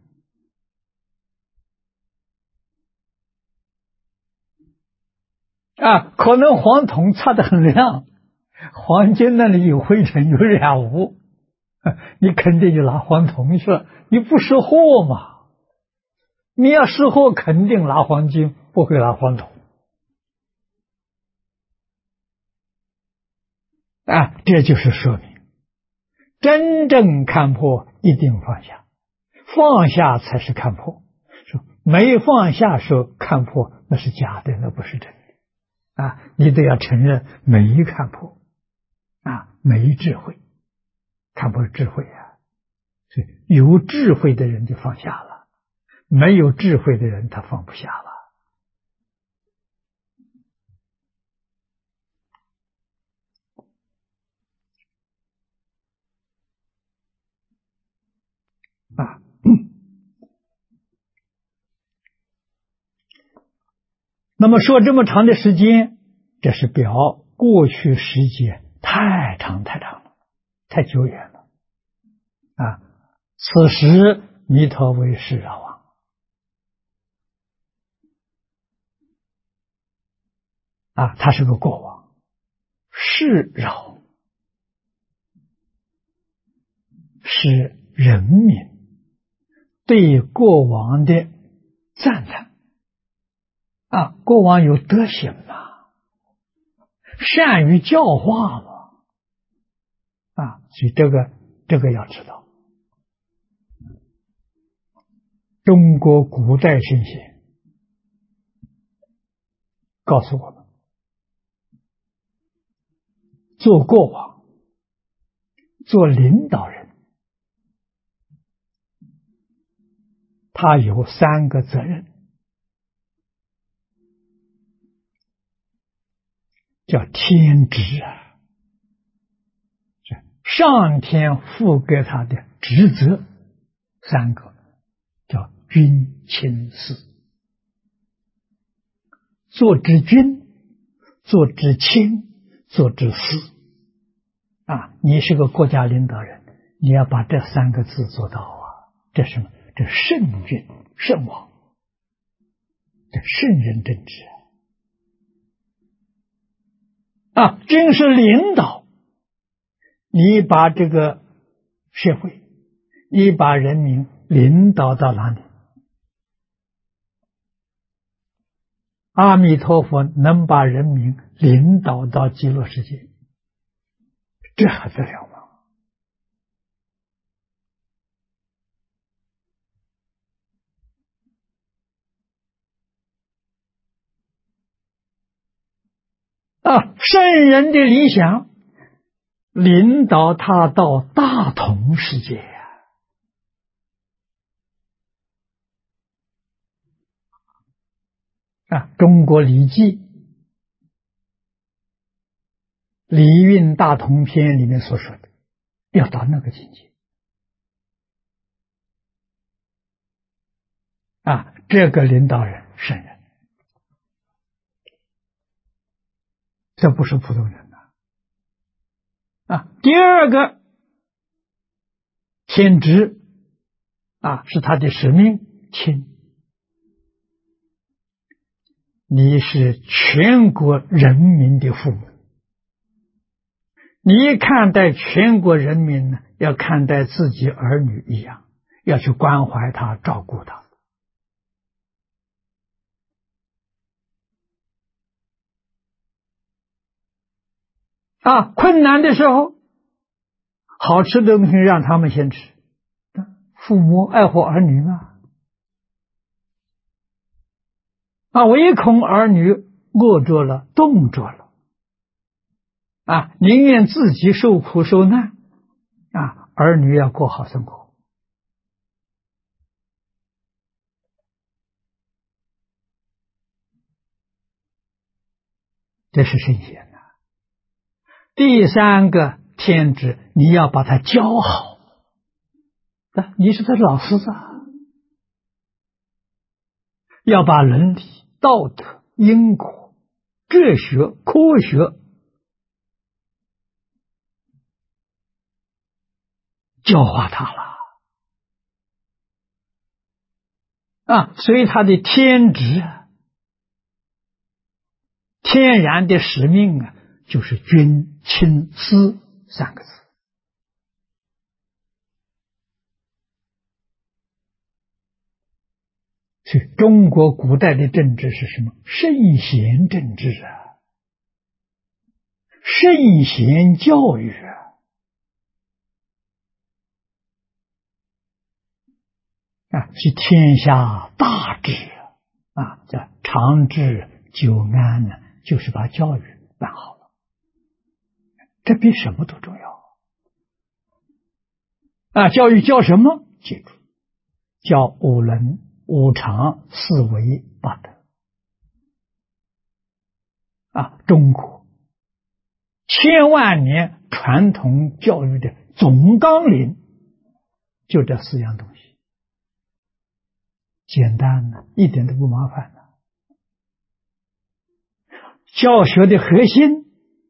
可能黄铜擦得很亮，黄金那里有灰尘有染污，你肯定就拿黄铜去了，你不识货嘛。你要识货肯定拿黄金，不会拿黄铜这就是说明真正看破一定放下，放下才是看破。说没放下说看破那是假的，那不是真的你得要承认没看破没智慧，看破是智慧所以有智慧的人就放下了，没有智慧的人他放不下了那么说这么长的时间，这是表过去时间太长太长了，太久远了此时弥陀为世饶他是个国王，世扰是人民对国王的赞叹国王有德行善于教化所以这个要知道。中国古代圣贤告诉我们，做国王、做领导人，他有3个责任，叫天职上天赋给他的职责3个，叫君、亲、司。做之君，做之亲，做之司你是个国家领导人，你要把这3个字做到这是什么？这圣君圣王，这圣人政治君是领导，你把这个社会，你把人民领导到哪里？阿弥陀佛能把人民领导到极乐世界，这还得了吗？圣人的理想领导他到大同世界中国礼记礼运大同篇里面所说的，要到那个境界这个领导人圣人，这不是普通人第2个天职是他的使命，亲，你是全国人民的父母，你看待全国人民呢，要看待自己儿女一样，要去关怀他，照顾他困难的时候，好吃的东西让他们先吃，父母爱护儿女唯恐儿女饿着了、冻着了宁愿自己受苦受难儿女要过好生活。这是圣贤第3个天职，你要把他教好你是他的老师要把伦理、道德、因果、哲学、科学教化他了所以他的天职天然的使命就是君、亲、司3个字。所以中国古代的政治是什么？圣贤政治圣贤教育是天下大治叫长治久安就是把教育办好了，这比什么都重要教育教什么？记住，教5伦、5常、4维、8德中国千万年传统教育的总纲领就这4样东西，简单一点都不麻烦教学的核心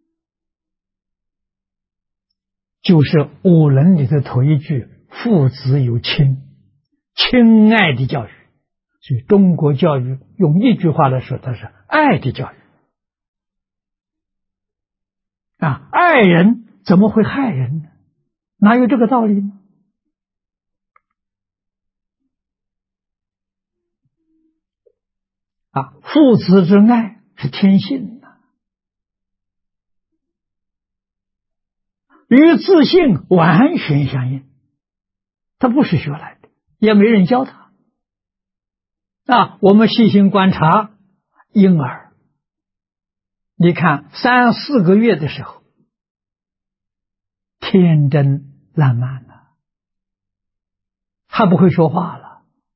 就是5伦里的头一句，父子有亲，亲爱的教育。所以中国教育用一句话来说，它是爱的教育爱人怎么会害人呢？哪有这个道理呢？父子之爱是天性的，与自信完全相应，他不是学来的，也没人教他。我们细心观察婴儿，你看3、4个月的时候，天真烂漫了，他不会说话了。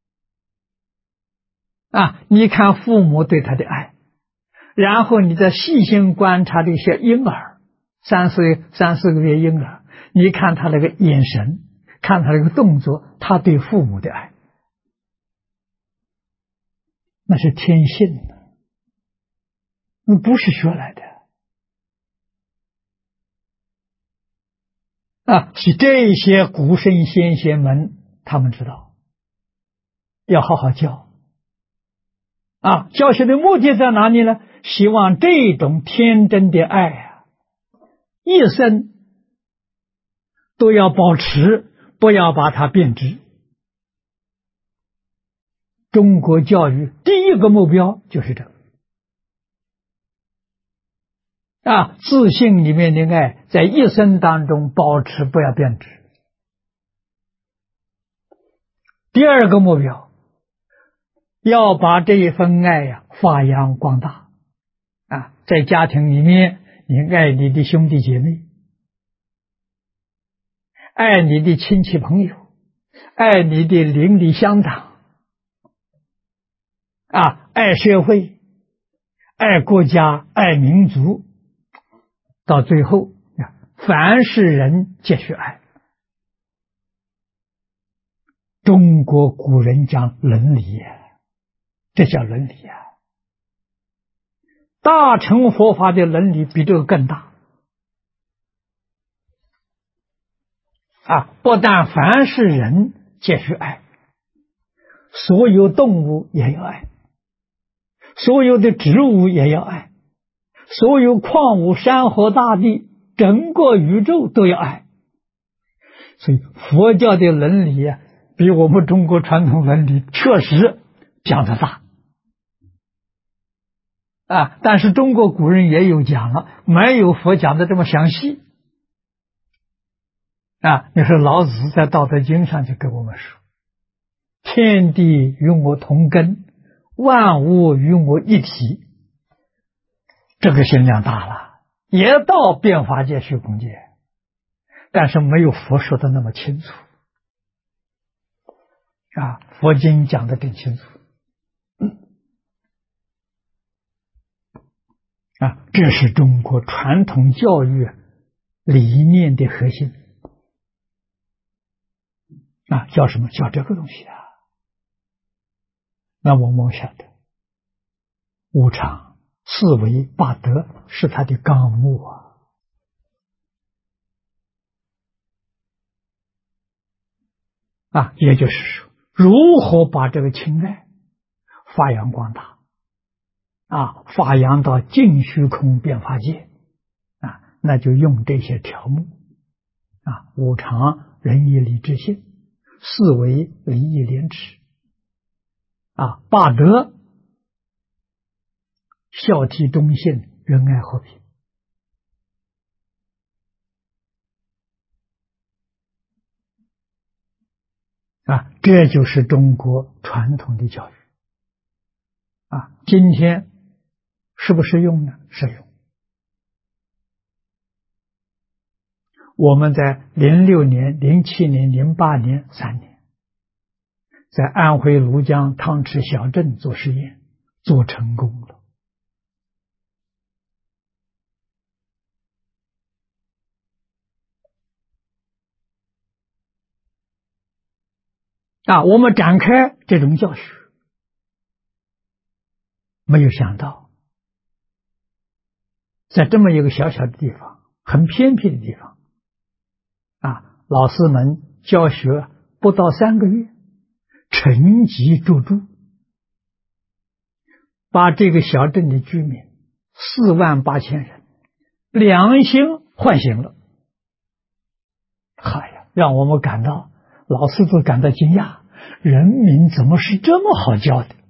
你看父母对他的爱，然后你再细心观察这些婴儿，3、4个月婴儿，你看他那个眼神，看他那个动作，他对父母的爱，那是天性的，那不是学来的。是这些古圣先贤们，他们知道要好好教。教学的目的在哪里呢？希望这种天真的爱一生都要保持，不要把它变质。中国教育第一个目标就是这个。自信里面的爱在一生当中保持，不要变质。第二个目标，要把这一份爱发扬光大。在家庭里面，你爱你的兄弟姐妹，爱你的亲戚朋友，爱你的邻里乡长，爱社会，爱国家，爱民族，到最后凡是人皆须爱。中国古人讲伦理，这叫伦理。大乘佛法的伦理比这个更大。不但凡是人皆须爱，所有动物也要爱，所有的植物也要爱，所有矿物、山河、大地，整个宇宙都要爱。所以佛教的伦理比我们中国传统伦理确实讲得大。但是中国古人也有讲了，没有佛讲的这么详细。你说老子在《道德经》上就跟我们说，天地与我同根，万物与我一体，这个心量大了，也到变法界、虚空界，但是没有佛说的那么清楚。佛经讲的更清楚。这是中国传统教育理念的核心。叫什么？叫这个东西。那我们晓得，无常、四维、八德是他的纲目。也就是说，如何把这个情爱发扬光大，发扬到尽虚空变法界，那就用这些条目，无常、仁义礼智信，四维、礼义廉耻，八德、孝悌忠信、仁爱和平。这就是中国传统的教育。今天适不适用呢？适用。我们在06年、07年、08年3年，在安徽庐江汤池小镇做实验，做成功了。我们展开这种教学，没有想到，在这么一个小小的地方，很偏僻的地方，老师们教学不到3个月，沉寂住，把这个小镇的居民48000人良心唤醒了。嗨呀，让我们感到，老师都感到惊讶，人民怎么是这么好教的？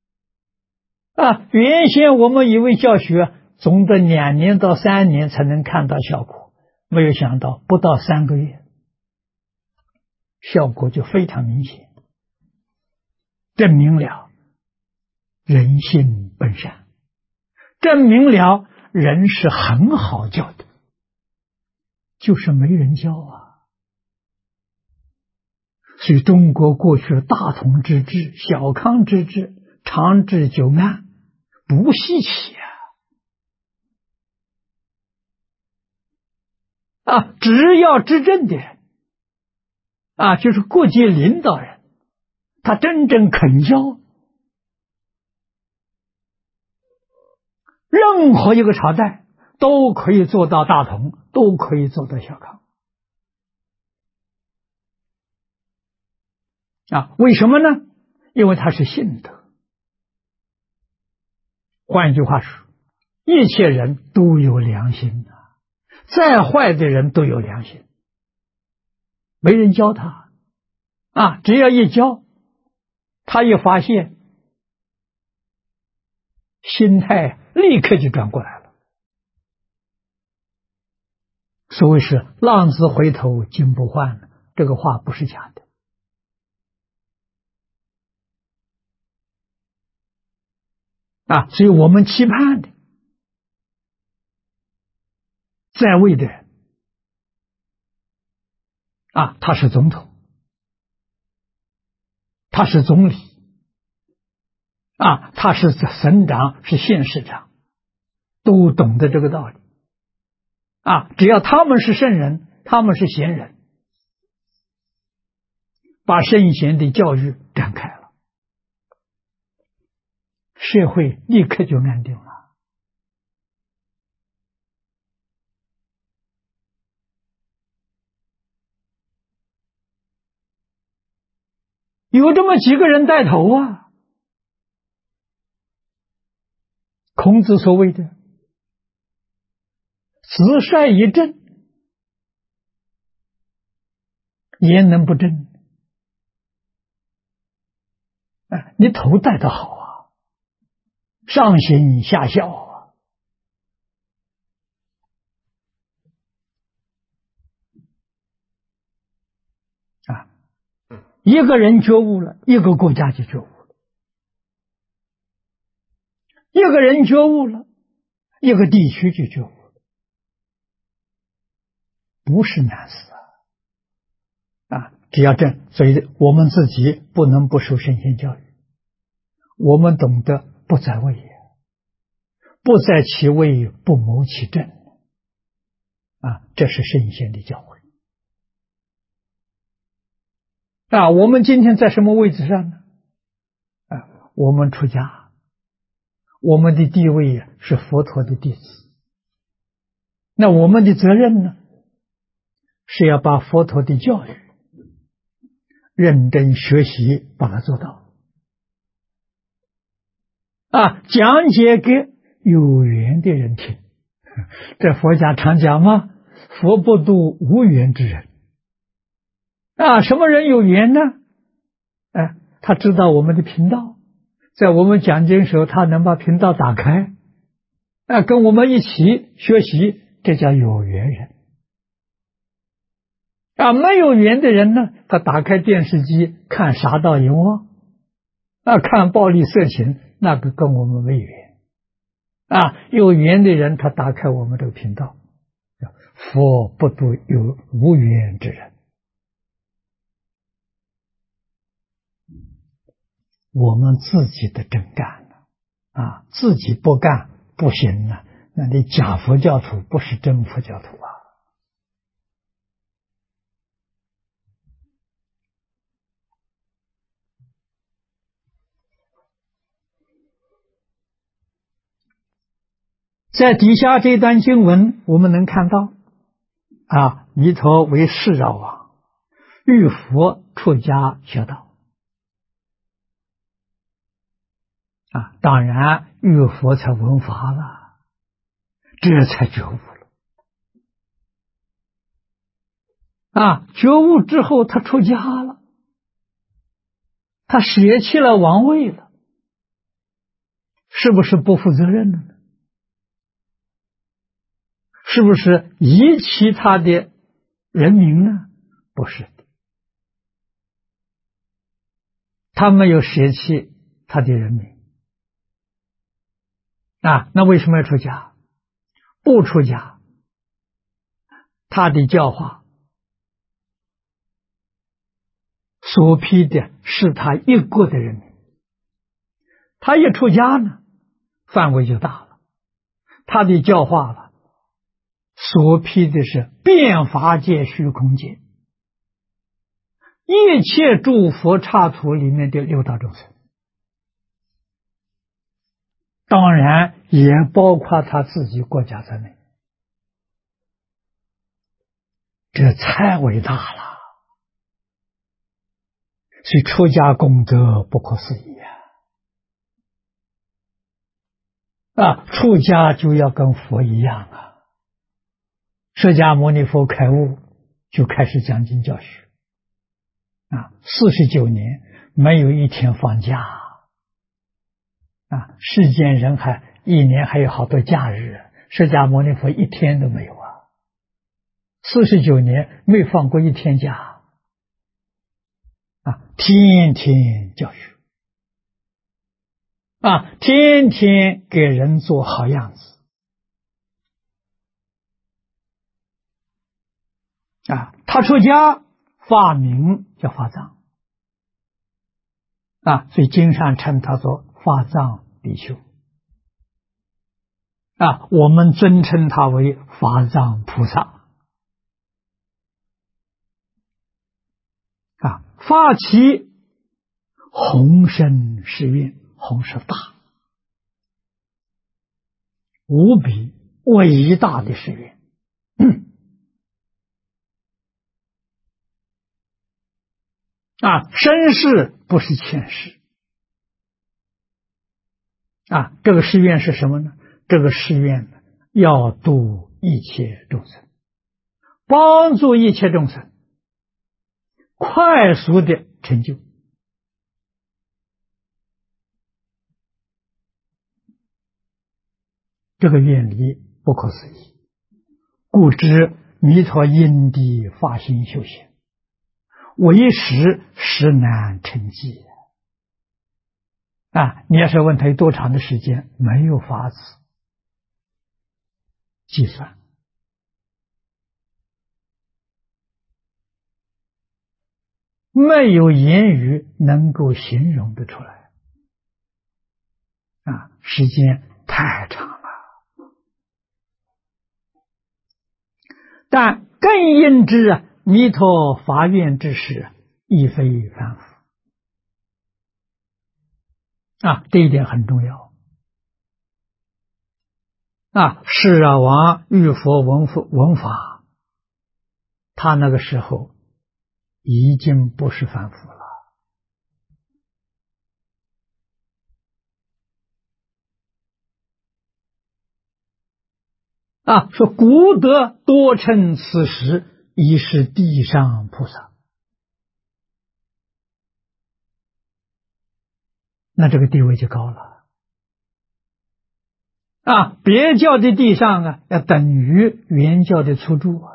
原先我们以为教学总的2年到3年才能看到效果，没有想到不到3个月，效果就非常明显，证明了人性本善，证明了人是很好教的，就是没人教啊。所以中国过去的大同之治、小康之治、长治久安不稀奇只要执政的人就是国际领导人，他真正肯教，任何一个朝代都可以做到大同，都可以做到小康为什么呢？因为它是信德。换一句话说，一切人都有良心再坏的人都有良心，没人教他只要一教，他一发现，心态立刻就转过来了。所谓是浪子回头金不换，这个话不是假的所以我们期盼的在位的人他是总统，他是总理他是省长，是县市长，都懂得这个道理只要他们是圣人，他们是贤人，把圣贤的教育展开了，社会立刻就安定了。有这么几个人带头孔子所谓的子帅以正，言能不正你头带得好上行下效一个人觉悟了，一个国家就觉悟了；一个人觉悟了，一个地区就觉悟了，不是难事只要所以我们自己不能不受圣贤教育，我们懂得不在位，不在其位，不谋其政这是圣贤的教诲我们今天在什么位置上呢？我们出家，我们的地位是佛陀的弟子，那我们的责任呢，是要把佛陀的教育认真学习，把它做到讲解给有缘的人听。这佛家常讲嘛，佛不度无缘之人什么人有缘呢？他知道我们的频道，在我们讲经时候，他能把频道打开跟我们一起学习，这叫有缘人没有缘的人呢，他打开电视机看杀盗淫妄看暴力色情，那个跟我们没缘有缘的人，他打开我们这个频道，佛不度有无缘之人。我们自己的真干自己不干不行那你假佛教徒不是真佛教徒在底下这段经文我们能看到弥陀为世饶王，欲佛出家学道当然欲佛才闻法了，这才觉悟了觉悟之后，他出家了，他舍弃了王位了，是不是不负责任了呢？是不是遗弃他的人民呢？不是的，他没有舍弃他的人民。那为什么要出家？不出家，他的教化所批的是他一国的人民，他一出家呢，范围就大了，他的教化了，所批的是遍法界虚空界一切诸佛刹土里面的六道众生，当然也包括他自己国家在内，这太伟大了。所以出家功德不可思议出家就要跟佛一样释迦牟尼佛开悟就开始讲经教学49年没有一天放假世间人还一年还有好多假日，释迦牟尼佛一天都没有49年没放过一天假天天教学天天给人做好样子他出家法名叫法藏所以经上称他做法藏比丘我们尊称他为法藏菩萨发起宏深誓愿，宏是大，无比伟大的誓愿身世不是前世这个誓愿是什么呢？这个誓愿要度一切众生，帮助一切众生快速的成就这个愿力不可思议，故知弥陀因地发心修行，为时难成计你要是问他有多长的时间，没有法子计算，没有言语能够形容得出来时间太长了。但更应知弥陀发愿之时亦非凡夫这一点很重要释尔王遇佛闻法，他那个时候已经不是凡夫了说古德多称此时已是地上菩萨，那这个地位就高了别教的地上要等于原教的初住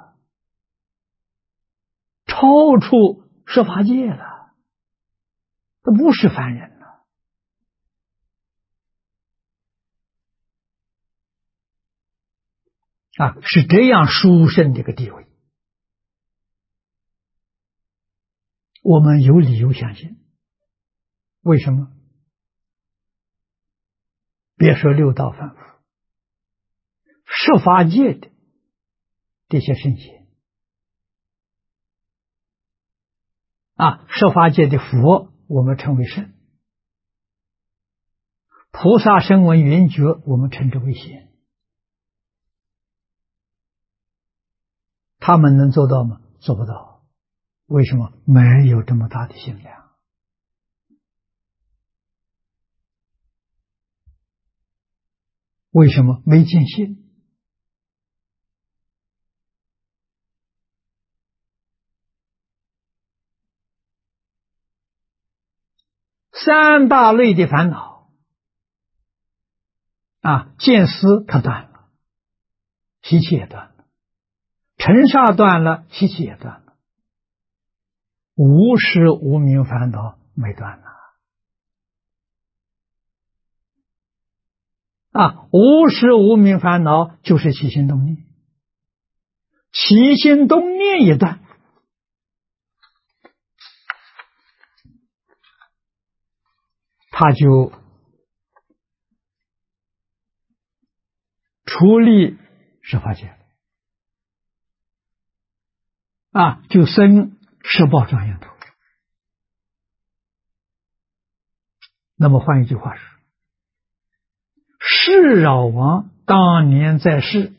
超出十法界了，这不是凡人了是这样殊胜的一个地位，我们有理由相信。为什么？别说六道凡夫，十法界的这些圣贤十法界的佛我们称为圣，菩萨声闻缘觉我们称之为贤，他们能做到吗？做不到。为什么？没有这么大的心量。为什么？没见性。 三大类的烦恼见思它断了，习气也断了；尘沙断了，习气也断了。无始无明烦恼没断无始无明烦恼就是起心动念，起心动念一断，他就出离十法界就生十报庄严土。那么换一句话说，释扰王当年在世，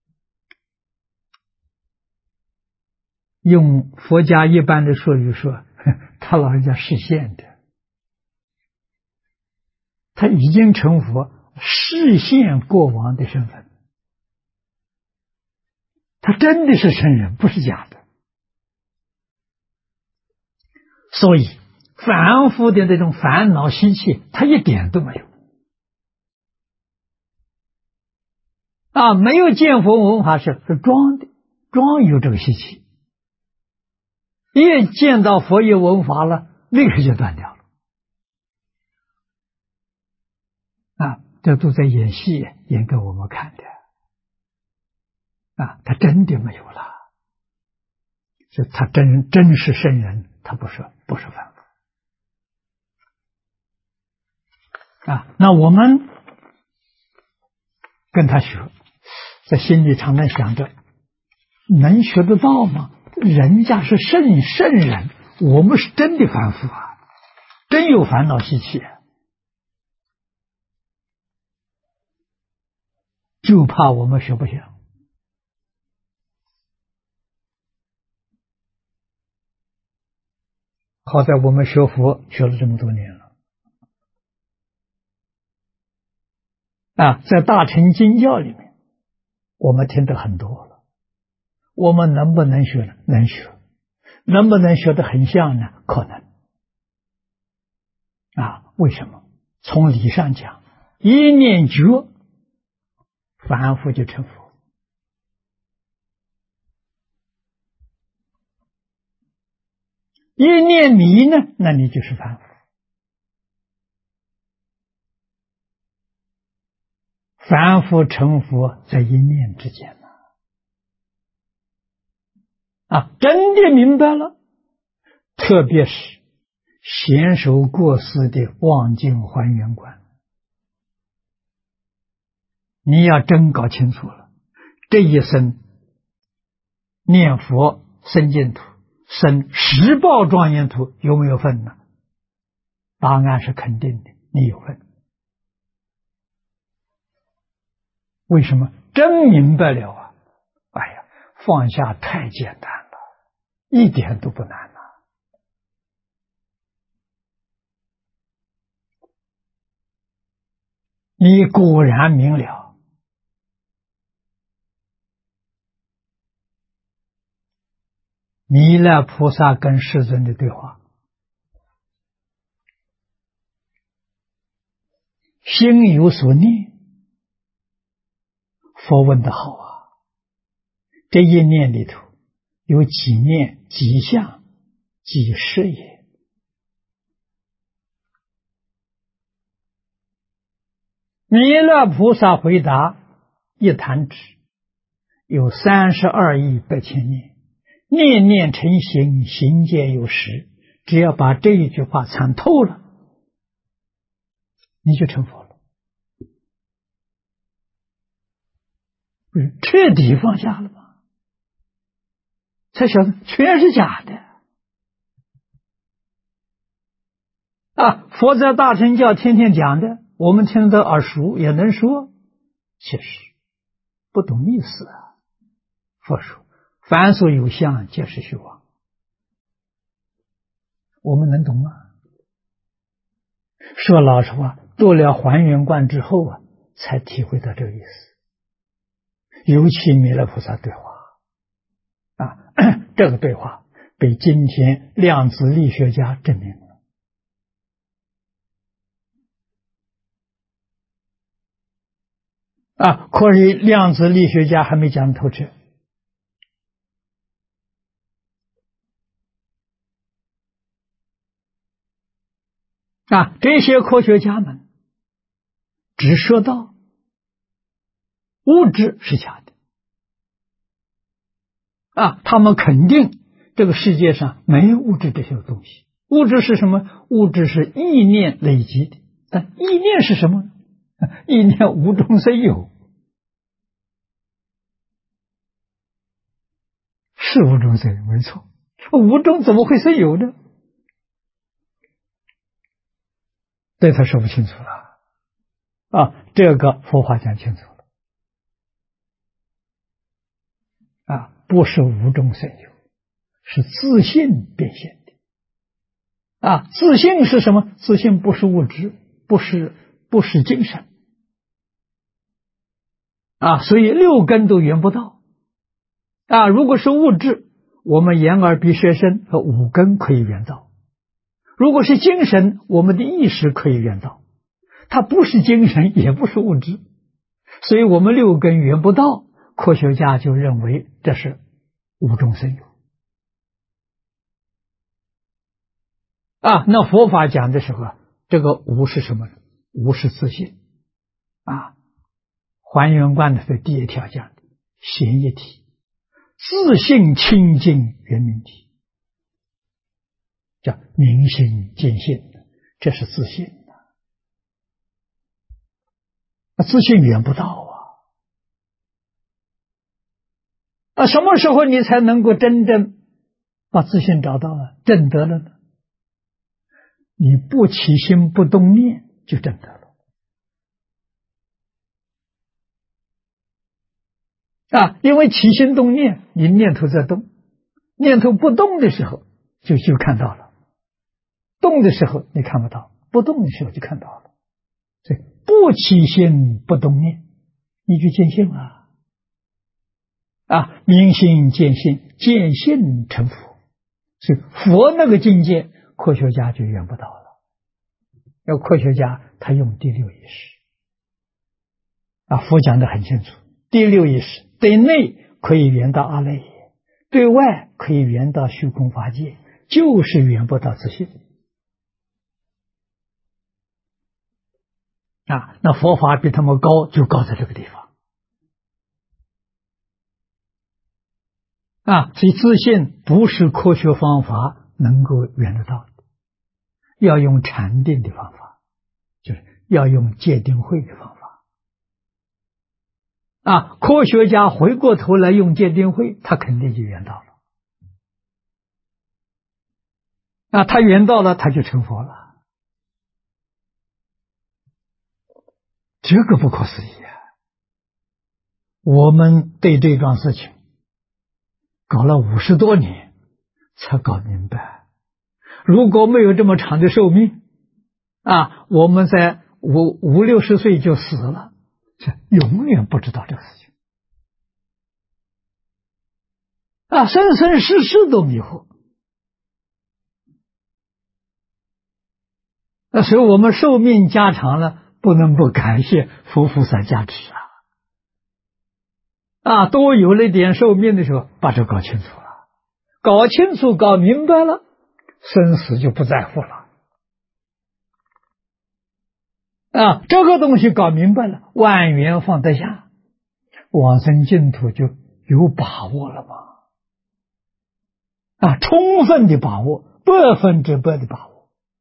用佛家一般的术语说，他老人家示现的，他已经成佛，示现过往的身份，他真的是真人，不是假的。所以凡夫的那种烦恼习气，他一点都没有没有见佛闻法是装的，装有这个习气。一见到佛业闻法了，立刻就断掉了这都在演戏，演给我们看的他真的没有了，他真是圣人，他不是凡夫那我们跟他学，在心里常常想着，能学得到吗？人家是圣人，我们是真的凡夫真有烦恼习气就怕我们学不像。好在我们学佛学了这么多年了在大乘经教里面我们听得很多了，我们能不能学呢？能学。能不能学得很像呢？可能为什么？从理上讲，一念觉凡夫就成佛，一念迷呢，那你就是凡夫。凡夫成佛在一念之间真的明白了，特别是娴熟过失的忘境还原观，你要真搞清楚了，这一生念佛生净土，生十报庄严土有没有份呢？答案是肯定的，你有份。为什么？真明白了放下太简单了，一点都不难你果然明了，弥勒菩萨跟世尊的对话，心有所念，佛问得好这一念里头有几念几相几事也。弥勒菩萨回答，一弹指有32亿8千念，念念成形，形皆有实。只要把这一句话参透了，你就成佛了，彻底放下了吗？才晓得全是假的佛在大乘教天天讲的，我们听得耳熟也能说，其实不懂意思佛说凡所有相皆是虚妄，我们能懂吗？说老实话，读了还原观之后才体会到这个意思。尤其弥勒菩萨对话这个对话被今天量子力学家证明了可是量子力学家还没讲透彻。这些科学家们只说到物质是假的，他们肯定这个世界上没有物质这些东西。物质是什么？物质是意念累积的。但意念是什么？意念无中生有，是无中生有，没错。无中怎么会生有呢？对他说不清楚了。这个佛法讲清楚了。不是无中生有，是自性变现的。自性是什么？自性不是物质，不是精神。所以六根都缘不到。如果是物质，我们眼耳鼻舌身和五根可以缘到；如果是精神，我们的意识可以缘到。它不是精神，也不是物质，所以我们六根缘不到，科学家就认为这是无中生有。那佛法讲的时候，这个无是什么呢？无是自性。还原观的第一条讲的显一体，自性清净圆明体，叫明心见性，这是自性。自性缘不到什么时候你才能够真正把自性找到了，证得了呢？你不起心不动念就证得了。因为起心动念，你念头在动，念头不动的时候就看到了，动的时候你看不到，不动的时候就看到了。所以不起心不动念，你就见性了。明心见性，见性成佛。所以佛那个境界，科学家就圆不到了。要科学家他用第六意识。佛讲得很清楚，第六意识对内可以圆到阿赖耶，对外可以圆到虚空法界，就是圆不到自性。那佛法比他们高，就高在这个地方。所以自性不是科学方法能够圆得到的，要用禅定的方法，就是要用戒定慧的方法。科学家回过头来用戒定慧，他肯定就圆到了。他圆到了，他就成佛了。这个不可思议我们对这桩事情搞了50多年才搞明白。如果没有这么长的寿命我们在五60岁就死了，永远不知道这个事情生生世世都迷惑。所以我们寿命加长了，不能不感谢佛菩萨加持多有了点寿命的时候，把这搞清楚了，搞清楚搞明白了，生死就不在乎了这个东西搞明白了，万缘放得下，往生净土就有把握了嘛充分的把握，100%的把握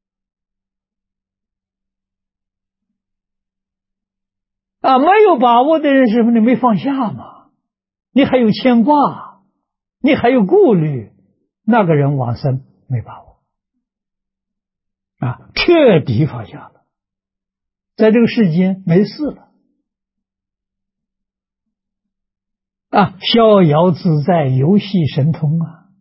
没有把握的人是什么？你没放下嘛，你还有牵挂，你还有顾虑，那个人往生没把握彻底放下了，在这个世间没事了逍遥自在，游戏神通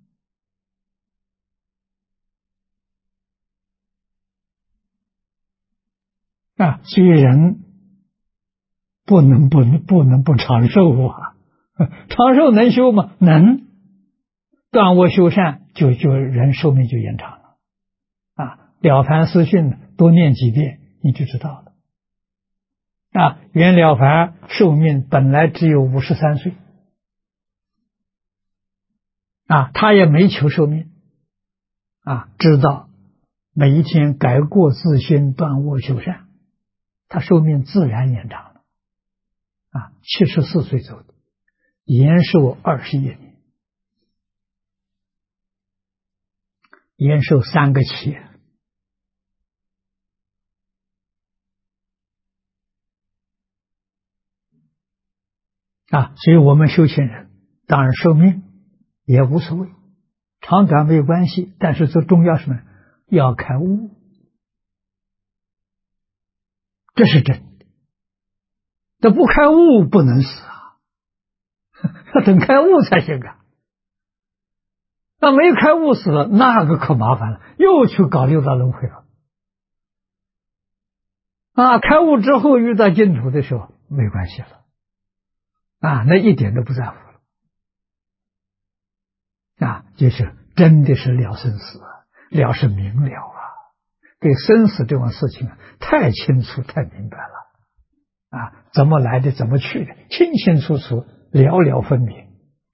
所以人不能不长寿长寿能修吗？能。断恶修善，就人寿命就延长了了凡四训多念几遍你就知道了袁了凡寿命本来只有53岁，他也没求寿命，知道每一天改过自新，断恶修善，他寿命自然延长了，74岁走的，延寿21年，延寿3个7。所以我们修行人当然寿命也无所谓，长短没有关系，但是最重要什么？要开悟，这是真的。这不开悟不能死要等开悟才行那没开悟死了，那个可麻烦了，又去搞六道轮回了开悟之后遇到净土的时候没关系了那一点都不在乎了就是真的是了生死了是明了对生死这种事情太清楚太明白了怎么来的怎么去的清清楚楚了了分明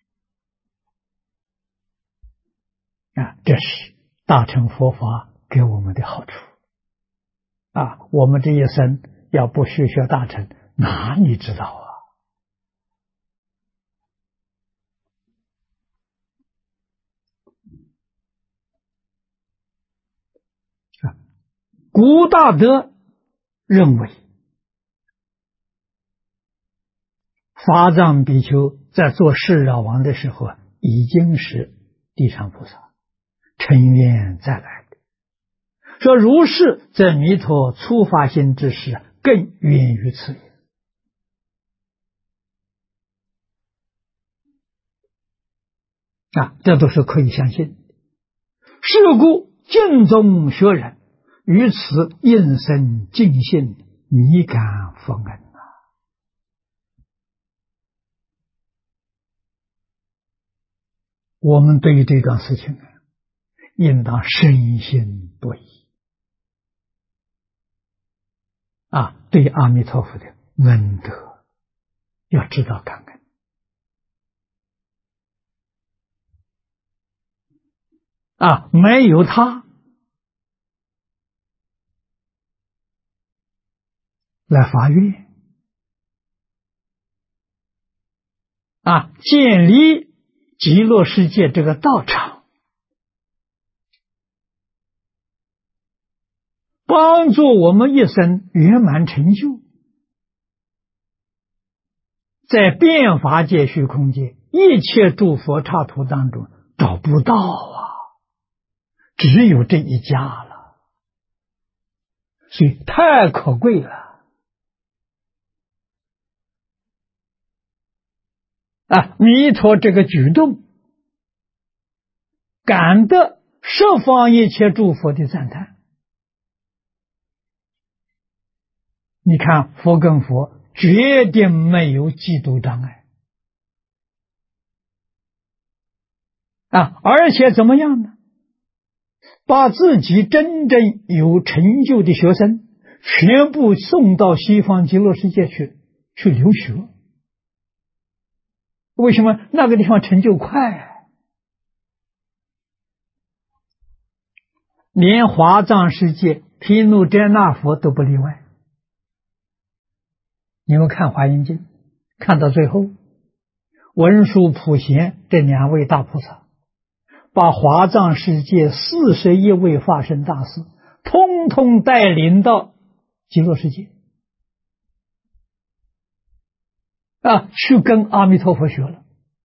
这是大乘佛法给我们的好处我们这一生要不学大乘哪里知道古大德认为法藏比丘在做释扰王的时候已经是地藏菩萨乘愿再来的，说如是在弥陀初发心之时更远于此也这都是可以相信的。是故净宗学人于此应生尽信弥感奉恩我们对于这桩事情应当深信不疑对阿弥陀佛的恩德要知道感恩没有他来发愿建立极乐世界这个道场，帮助我们一生圆满成就，在变法界虚空界一切诸佛刹土当中找不到只有这一家了，所以太可贵了弥陀这个举动感得十方一切诸佛的赞叹。你看佛跟佛绝对没有嫉妒障碍而且怎么样呢？把自己真正有成就的学生全部送到西方极乐世界去留学。为什么？那个地方成就快连华藏世界毗卢遮那佛都不例外。你们看华严经看到最后，文殊普贤这2位大菩萨把华藏世界41位化身大士通通带领到极乐世界去跟阿弥陀佛学了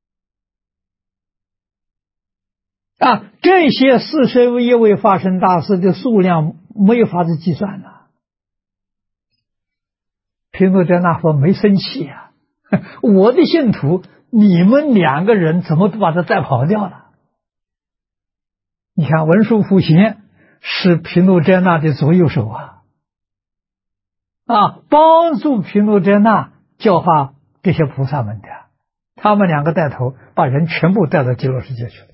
这些41位化身大士的数量没有法子计算了。毗卢遮那佛没生气我的信徒你们2个人怎么把他带跑掉了？你看文殊普贤是毗卢遮那的左右手帮助毗卢遮那教化这些菩萨们的，他们2个带头把人全部带到极乐世界去了。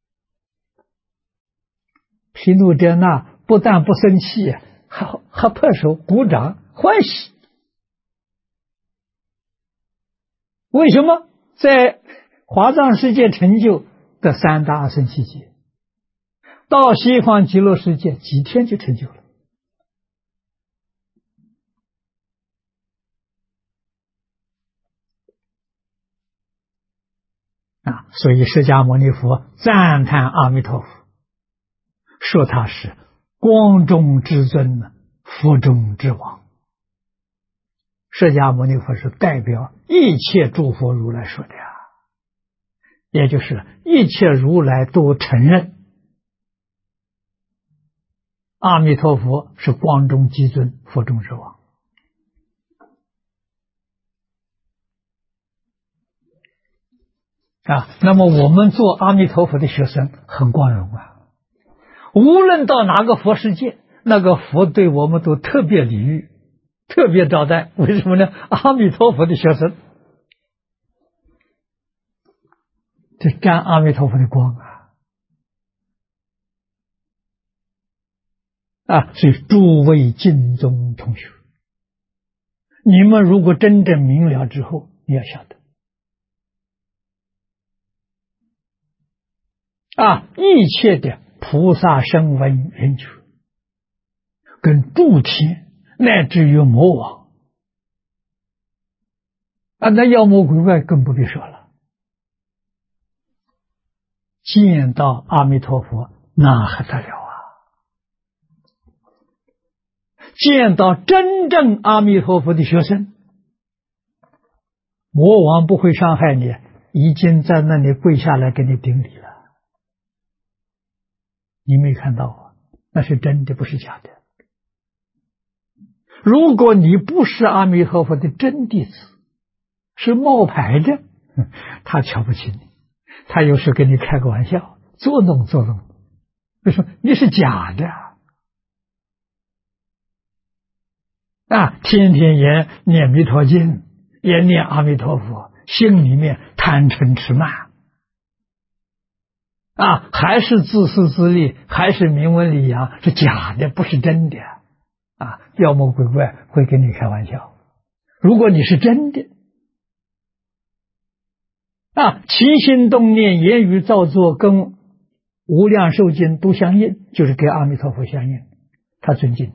毗卢遮那不但不生气还拍手鼓掌欢喜为什么在华藏世界成就的三大阿僧祇劫，到西方极乐世界几天就成就了？所以释迦牟尼佛赞叹阿弥陀佛，说他是光中之尊，福中之王。释迦牟尼佛是代表一切诸佛如来说的呀，也就是一切如来都承认阿弥陀佛是光中极尊，福中之王。那么我们做阿弥陀佛的学生很光荣啊！无论到哪个佛世界，那个佛对我们都特别礼遇，特别招待。为什么呢？阿弥陀佛的学生，这沾阿弥陀佛的光所以诸位尽宗同学，你们如果真正明了之后，你要晓得一切的菩萨声闻缘觉，跟诸天乃至于魔王那妖魔鬼怪更不必说了，见到阿弥陀佛那还得了见到真正阿弥陀佛的学生，魔王不会伤害你，已经在那里跪下来给你顶礼了。你没看到那是真的，不是假的。如果你不是阿弥陀佛的真弟子，是冒牌的，他瞧不起你，他有时跟你开个玩笑，捉弄。为什么？你是假的天天也念弥陀经，也念阿弥陀佛，心里面贪嗔痴慢还是自私自利，还是名闻利养，是假的，不是真的妖魔鬼怪会跟你开玩笑。如果你是真的起心动念言语造作跟无量寿经都相应，就是跟阿弥陀佛相应，他尊敬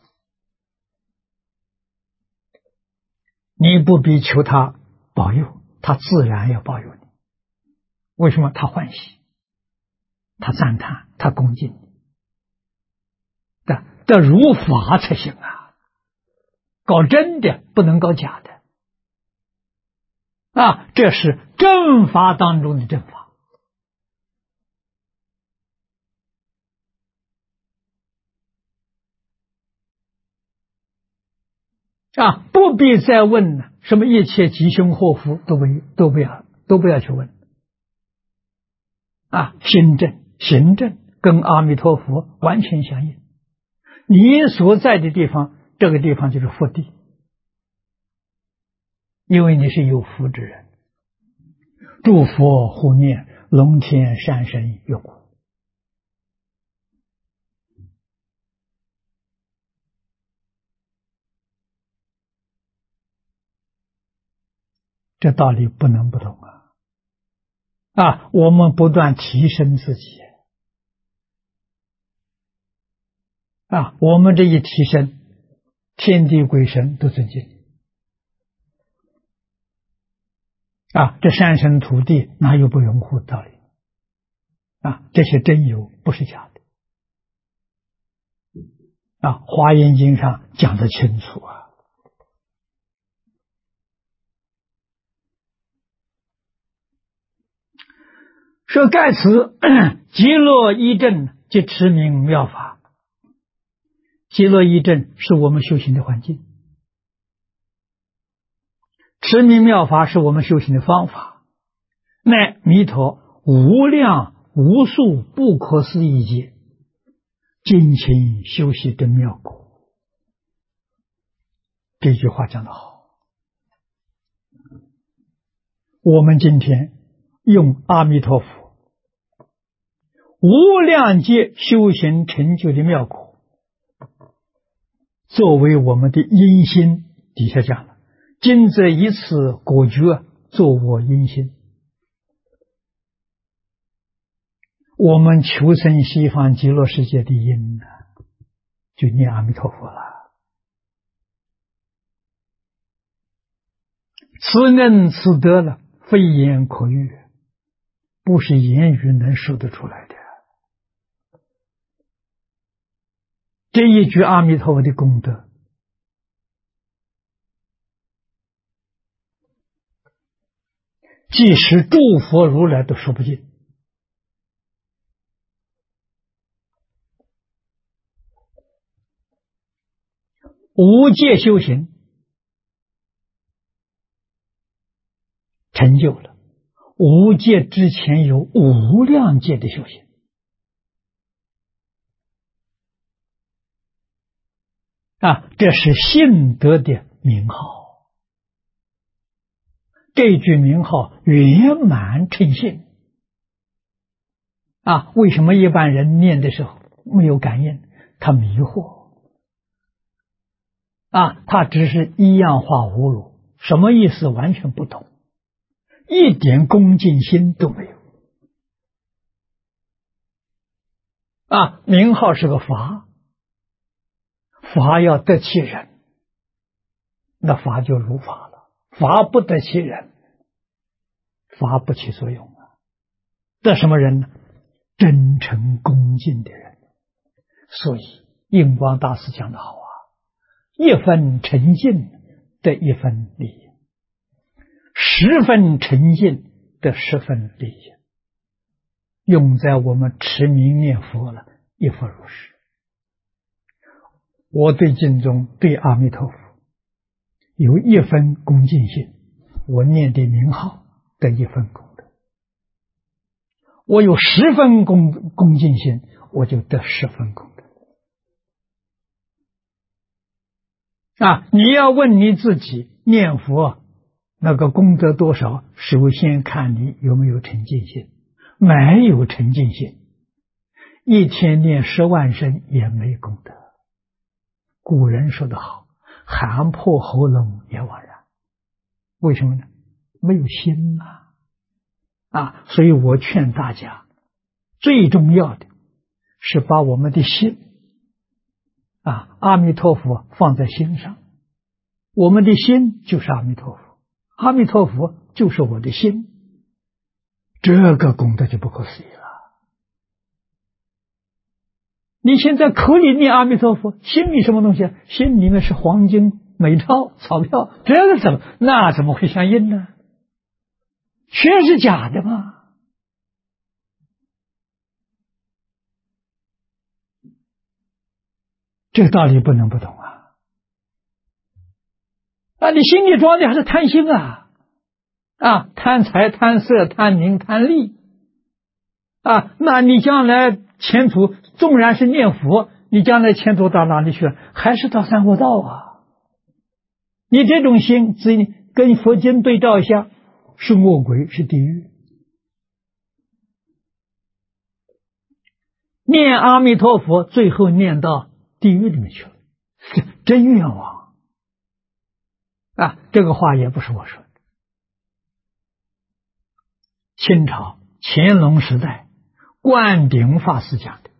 你，你不必求他保佑，他自然要保佑你。为什么？他欢喜，他赞叹，他恭敬你的如法才行搞真的不能搞假的这是正法当中的正法不必再问什么一切吉凶祸福，都不要去问心正行正跟阿弥陀佛完全相应，你所在的地方，这个地方就是福地，因为你是有福之人，诸佛护念，龙天善神拥护。这道理不能不懂我们不断提升自己我们这一提升，天地鬼神都尊敬这山神土地哪有不拥护的道理这些真有，不是假的华严经上讲得清楚说盖此极乐一正即持名妙法。极乐一正是我们修行的环境，持名妙法是我们修行的方法，乃弥陀无量无数不可思议劫精勤修习的妙果。这句话讲得好，我们今天用阿弥陀佛无量劫修行成就的妙果作为我们的因心，底下讲了，今则以此果觉作我因心。我们求生西方极乐世界的因呢，就念阿弥陀佛了。此恩此德了，非言可喻，不是言语能说得出来的。这一句阿弥陀佛的功德，即使诸佛如来都说不尽。无界修行成就了，无界之前有无量界的修行啊，这是信德的名号。这句名号圆满称信啊，为什么一般人念的时候没有感应？他迷惑啊，他只是一样化葫芦，什么意思完全不懂，一点恭敬心都没有啊。名号是个法，法要得其人，那法就如法了。法不得其人，法不起作用啊。得什么人呢？真诚恭敬的人。所以印光大师讲得好啊，一分诚敬得一分利益，10分诚敬得10分利益，用在我们持名念佛了，亦复如是。我对净宗对阿弥陀佛有1分恭敬心，我念的名号得1分功德；我有10分恭敬心，我就得10分功德。啊，你要问你自己念佛那个功德多少，首先看你有没有诚敬心。没有诚敬心，一天念10万声也没功德。古人说得好，喊破喉咙也枉然。为什么呢？没有心啊！所以我劝大家，最重要的是把我们的心阿弥陀佛放在心上。我们的心就是阿弥陀佛，阿弥陀佛就是我的心，这个功德就不可思议了。你现在口里念阿弥陀佛，心里什么东西？心里面是黄金、美钞、钞票，这个那怎么会相应呢？全是假的嘛！这个道理不能不懂啊！你心里装的还是贪心啊！贪财、贪色、贪名、贪利那你将来前途纵然是念佛，你将来前途到哪里去了？还是到三恶道啊！你这种心跟佛经对照一下，是恶鬼，是地狱。念阿弥陀佛，最后念到地狱里面去了，真冤枉这个话也不是我说的。清朝乾隆时代灌顶法师讲的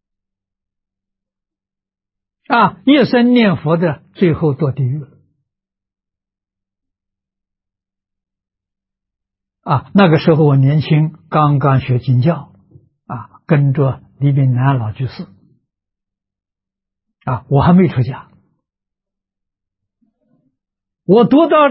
一生念佛的最后堕地狱了那个时候我年轻，刚刚学经教跟着李炳南老居士我还没出家。我读到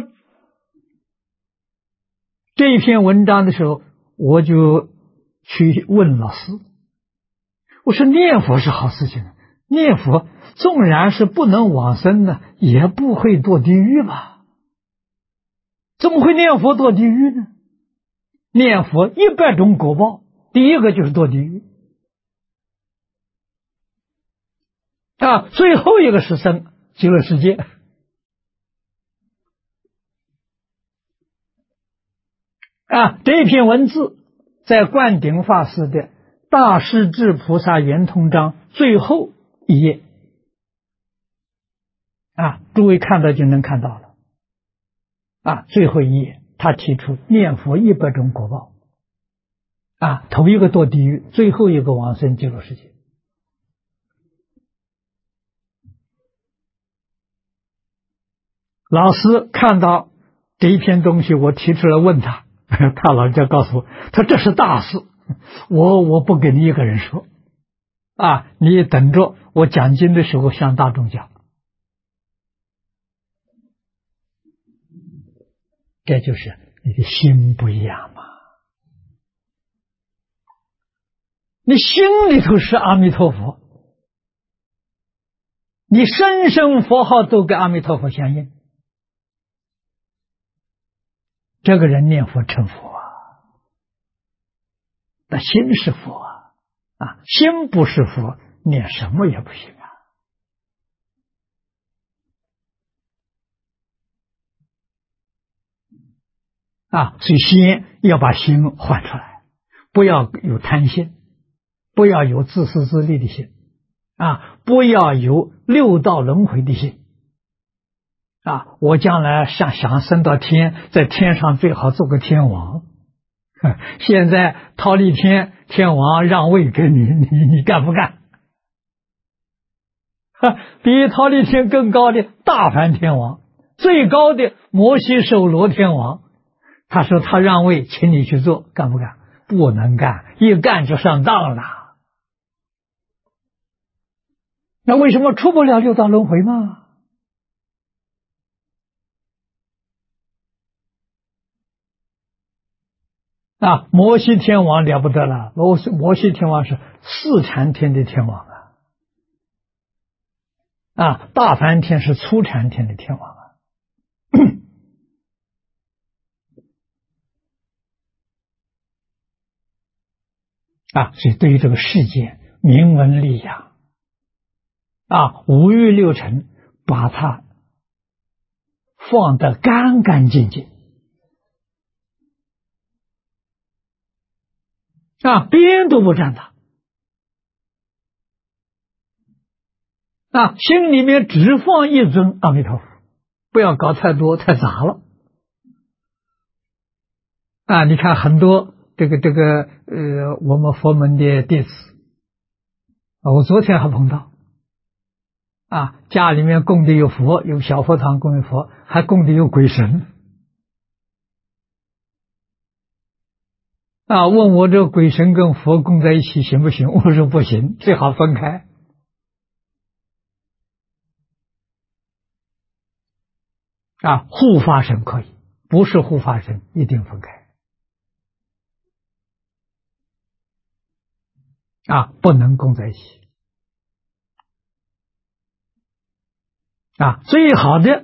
这篇文章的时候，我就去问老师，我说念佛是好事情，念佛纵然是不能往生呢，也不会堕地狱吧？怎么会念佛堕地狱呢？念佛100种果报，第一个就是堕地狱最后一个是生极乐世界这篇文字在灌顶法师的《大势至菩萨圆通章》最后一页诸位看到就能看到了最后一页他提出念佛100种果报，头一个堕地狱，最后一个往生极乐世界。老师看到这一篇东西，我提出来问他，他老人家告诉我，他这是大事，我不给你一个人说，你等着我讲经的时候向大众讲。这就是你的心不一样嘛，你心里头是阿弥陀佛，你声声佛号都跟阿弥陀佛相应，这个人念佛成佛那心是佛心不是佛，念什么也不行所以先要把心换出来，不要有贪心，不要有自私自利的心不要有六道轮回的心我将来想升到天，在天上最好做个天王。现在忉利天王让位给你干不干？比忉利天更高的大梵天王，最高的摩悉首罗天王，他说他让位，请你去做，干不干？不能干，一干就上当了。那为什么出不了六道轮回嘛？摩悉天王了不得了，摩悉天王是四禅天的天王大梵天是粗禅天的天王所以对于这个世界明文利养五欲六尘，把它放得干干净净边都不沾它心里面只放一尊阿弥陀佛，不要搞太多太杂了你看很多我们佛门的弟子我昨天还碰到家里面供的有佛，有小佛堂供的佛，还供的有鬼神问我这鬼神跟佛供在一起行不行？我说不行，最好分开护法神可以，不是护法神一定分开不能供在一起最好的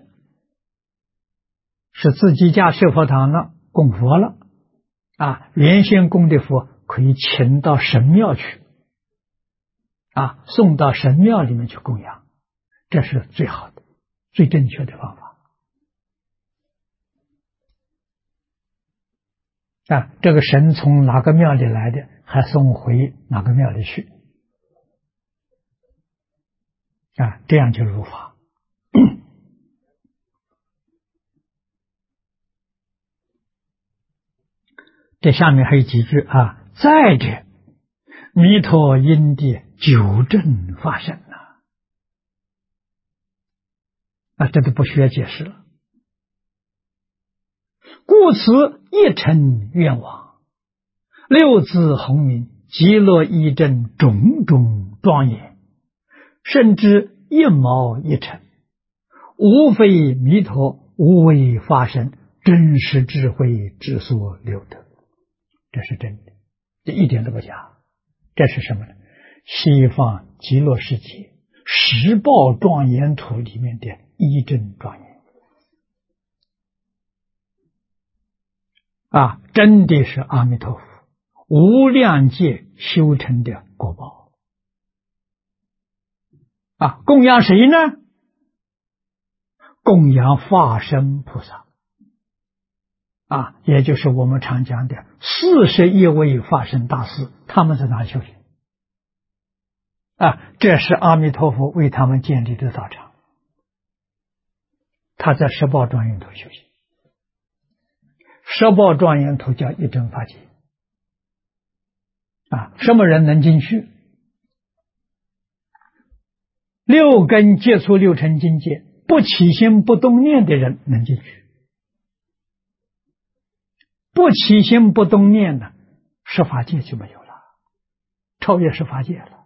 是自己家设佛堂了，供佛了原先供的佛可以请到神庙去送到神庙里面去供养，这是最好的最正确的方法这个神从哪个庙里来的，还送回哪个庙里去这样就如法这下面还有几句再者弥陀因地九正发生这都不需要解释了。故此一尘愿往，六字洪名，极乐一真，种种庄严，甚至一毛一尘，无非弥陀无为发生，真实智慧之所留得。这是真的，这一点都不假。这是什么呢？西方极乐世界十报庄严图里面的一真庄严真的是阿弥陀佛无量界修成的果报供养谁呢？供养法身菩萨也就是我们常讲的41位法身大士，他们在哪里修行这是阿弥陀佛为他们建立的道场，他在十报庄严图修行。 十报庄严图叫一真法界什么人能进去？六根接触六尘境界，不起心不动念的人能进去。不起心不动念呢，十法界就没有了，超越十法界了。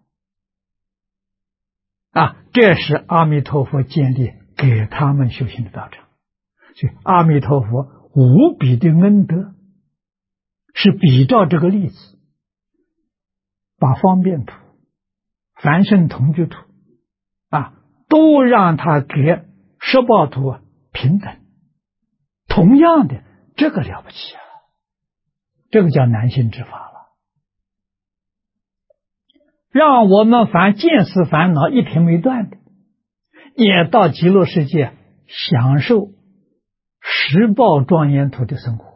这是阿弥陀佛建立给他们修行的道场。所以阿弥陀佛无比的恩德，是比照这个例子，把方便土、凡圣同居土都让他给十报土平等，同样的，这个了不起这个叫难信之法了。让我们凡见思烦恼一停没断的，也到极乐世界享受十报庄严土的生活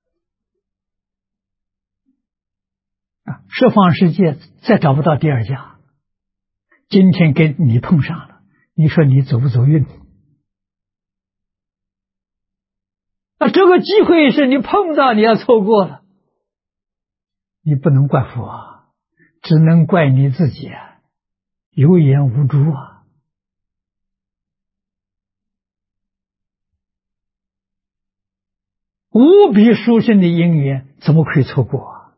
十方世界再找不到第二家。今天跟你碰上了，你说你走不走运？这个机会是你碰到，你要错过了，你不能怪佛只能怪你自己有眼无珠无比殊胜的因缘，怎么可以错过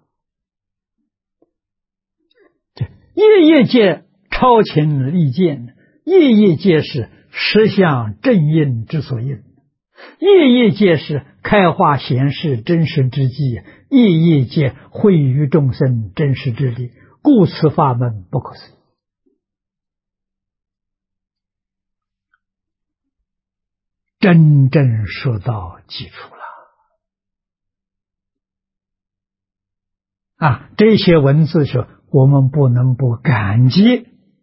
夜夜界超情利见，夜夜界是实相正因之所应，夜夜界是开化显示真实之际，夜夜界惠于众生真实之力，故此法门不可思议。真正说到基础了这些文字说我们不能不感激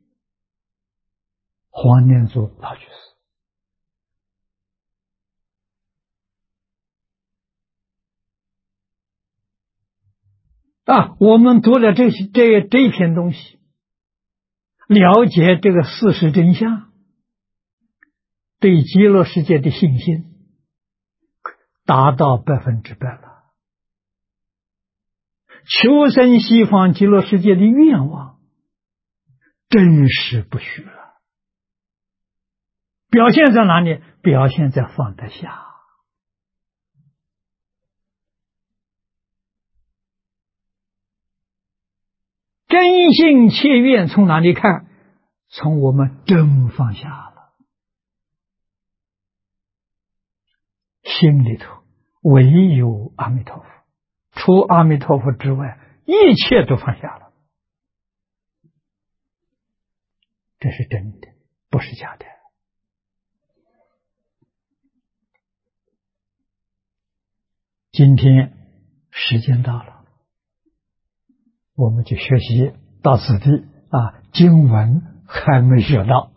黄念祖老居士我们读了这一篇东西，了解这个事实真相，对极乐世界的信心达到100%了。求生西方极乐世界的愿望真实不虚了。表现在哪里？表现在放得下。真心切愿从哪里看？从我们真放下了，心里头唯有阿弥陀佛，除阿弥陀佛之外，一切都放下了。这是真的，不是假的。今天时间到了，我们就学习到此地经文还没学到，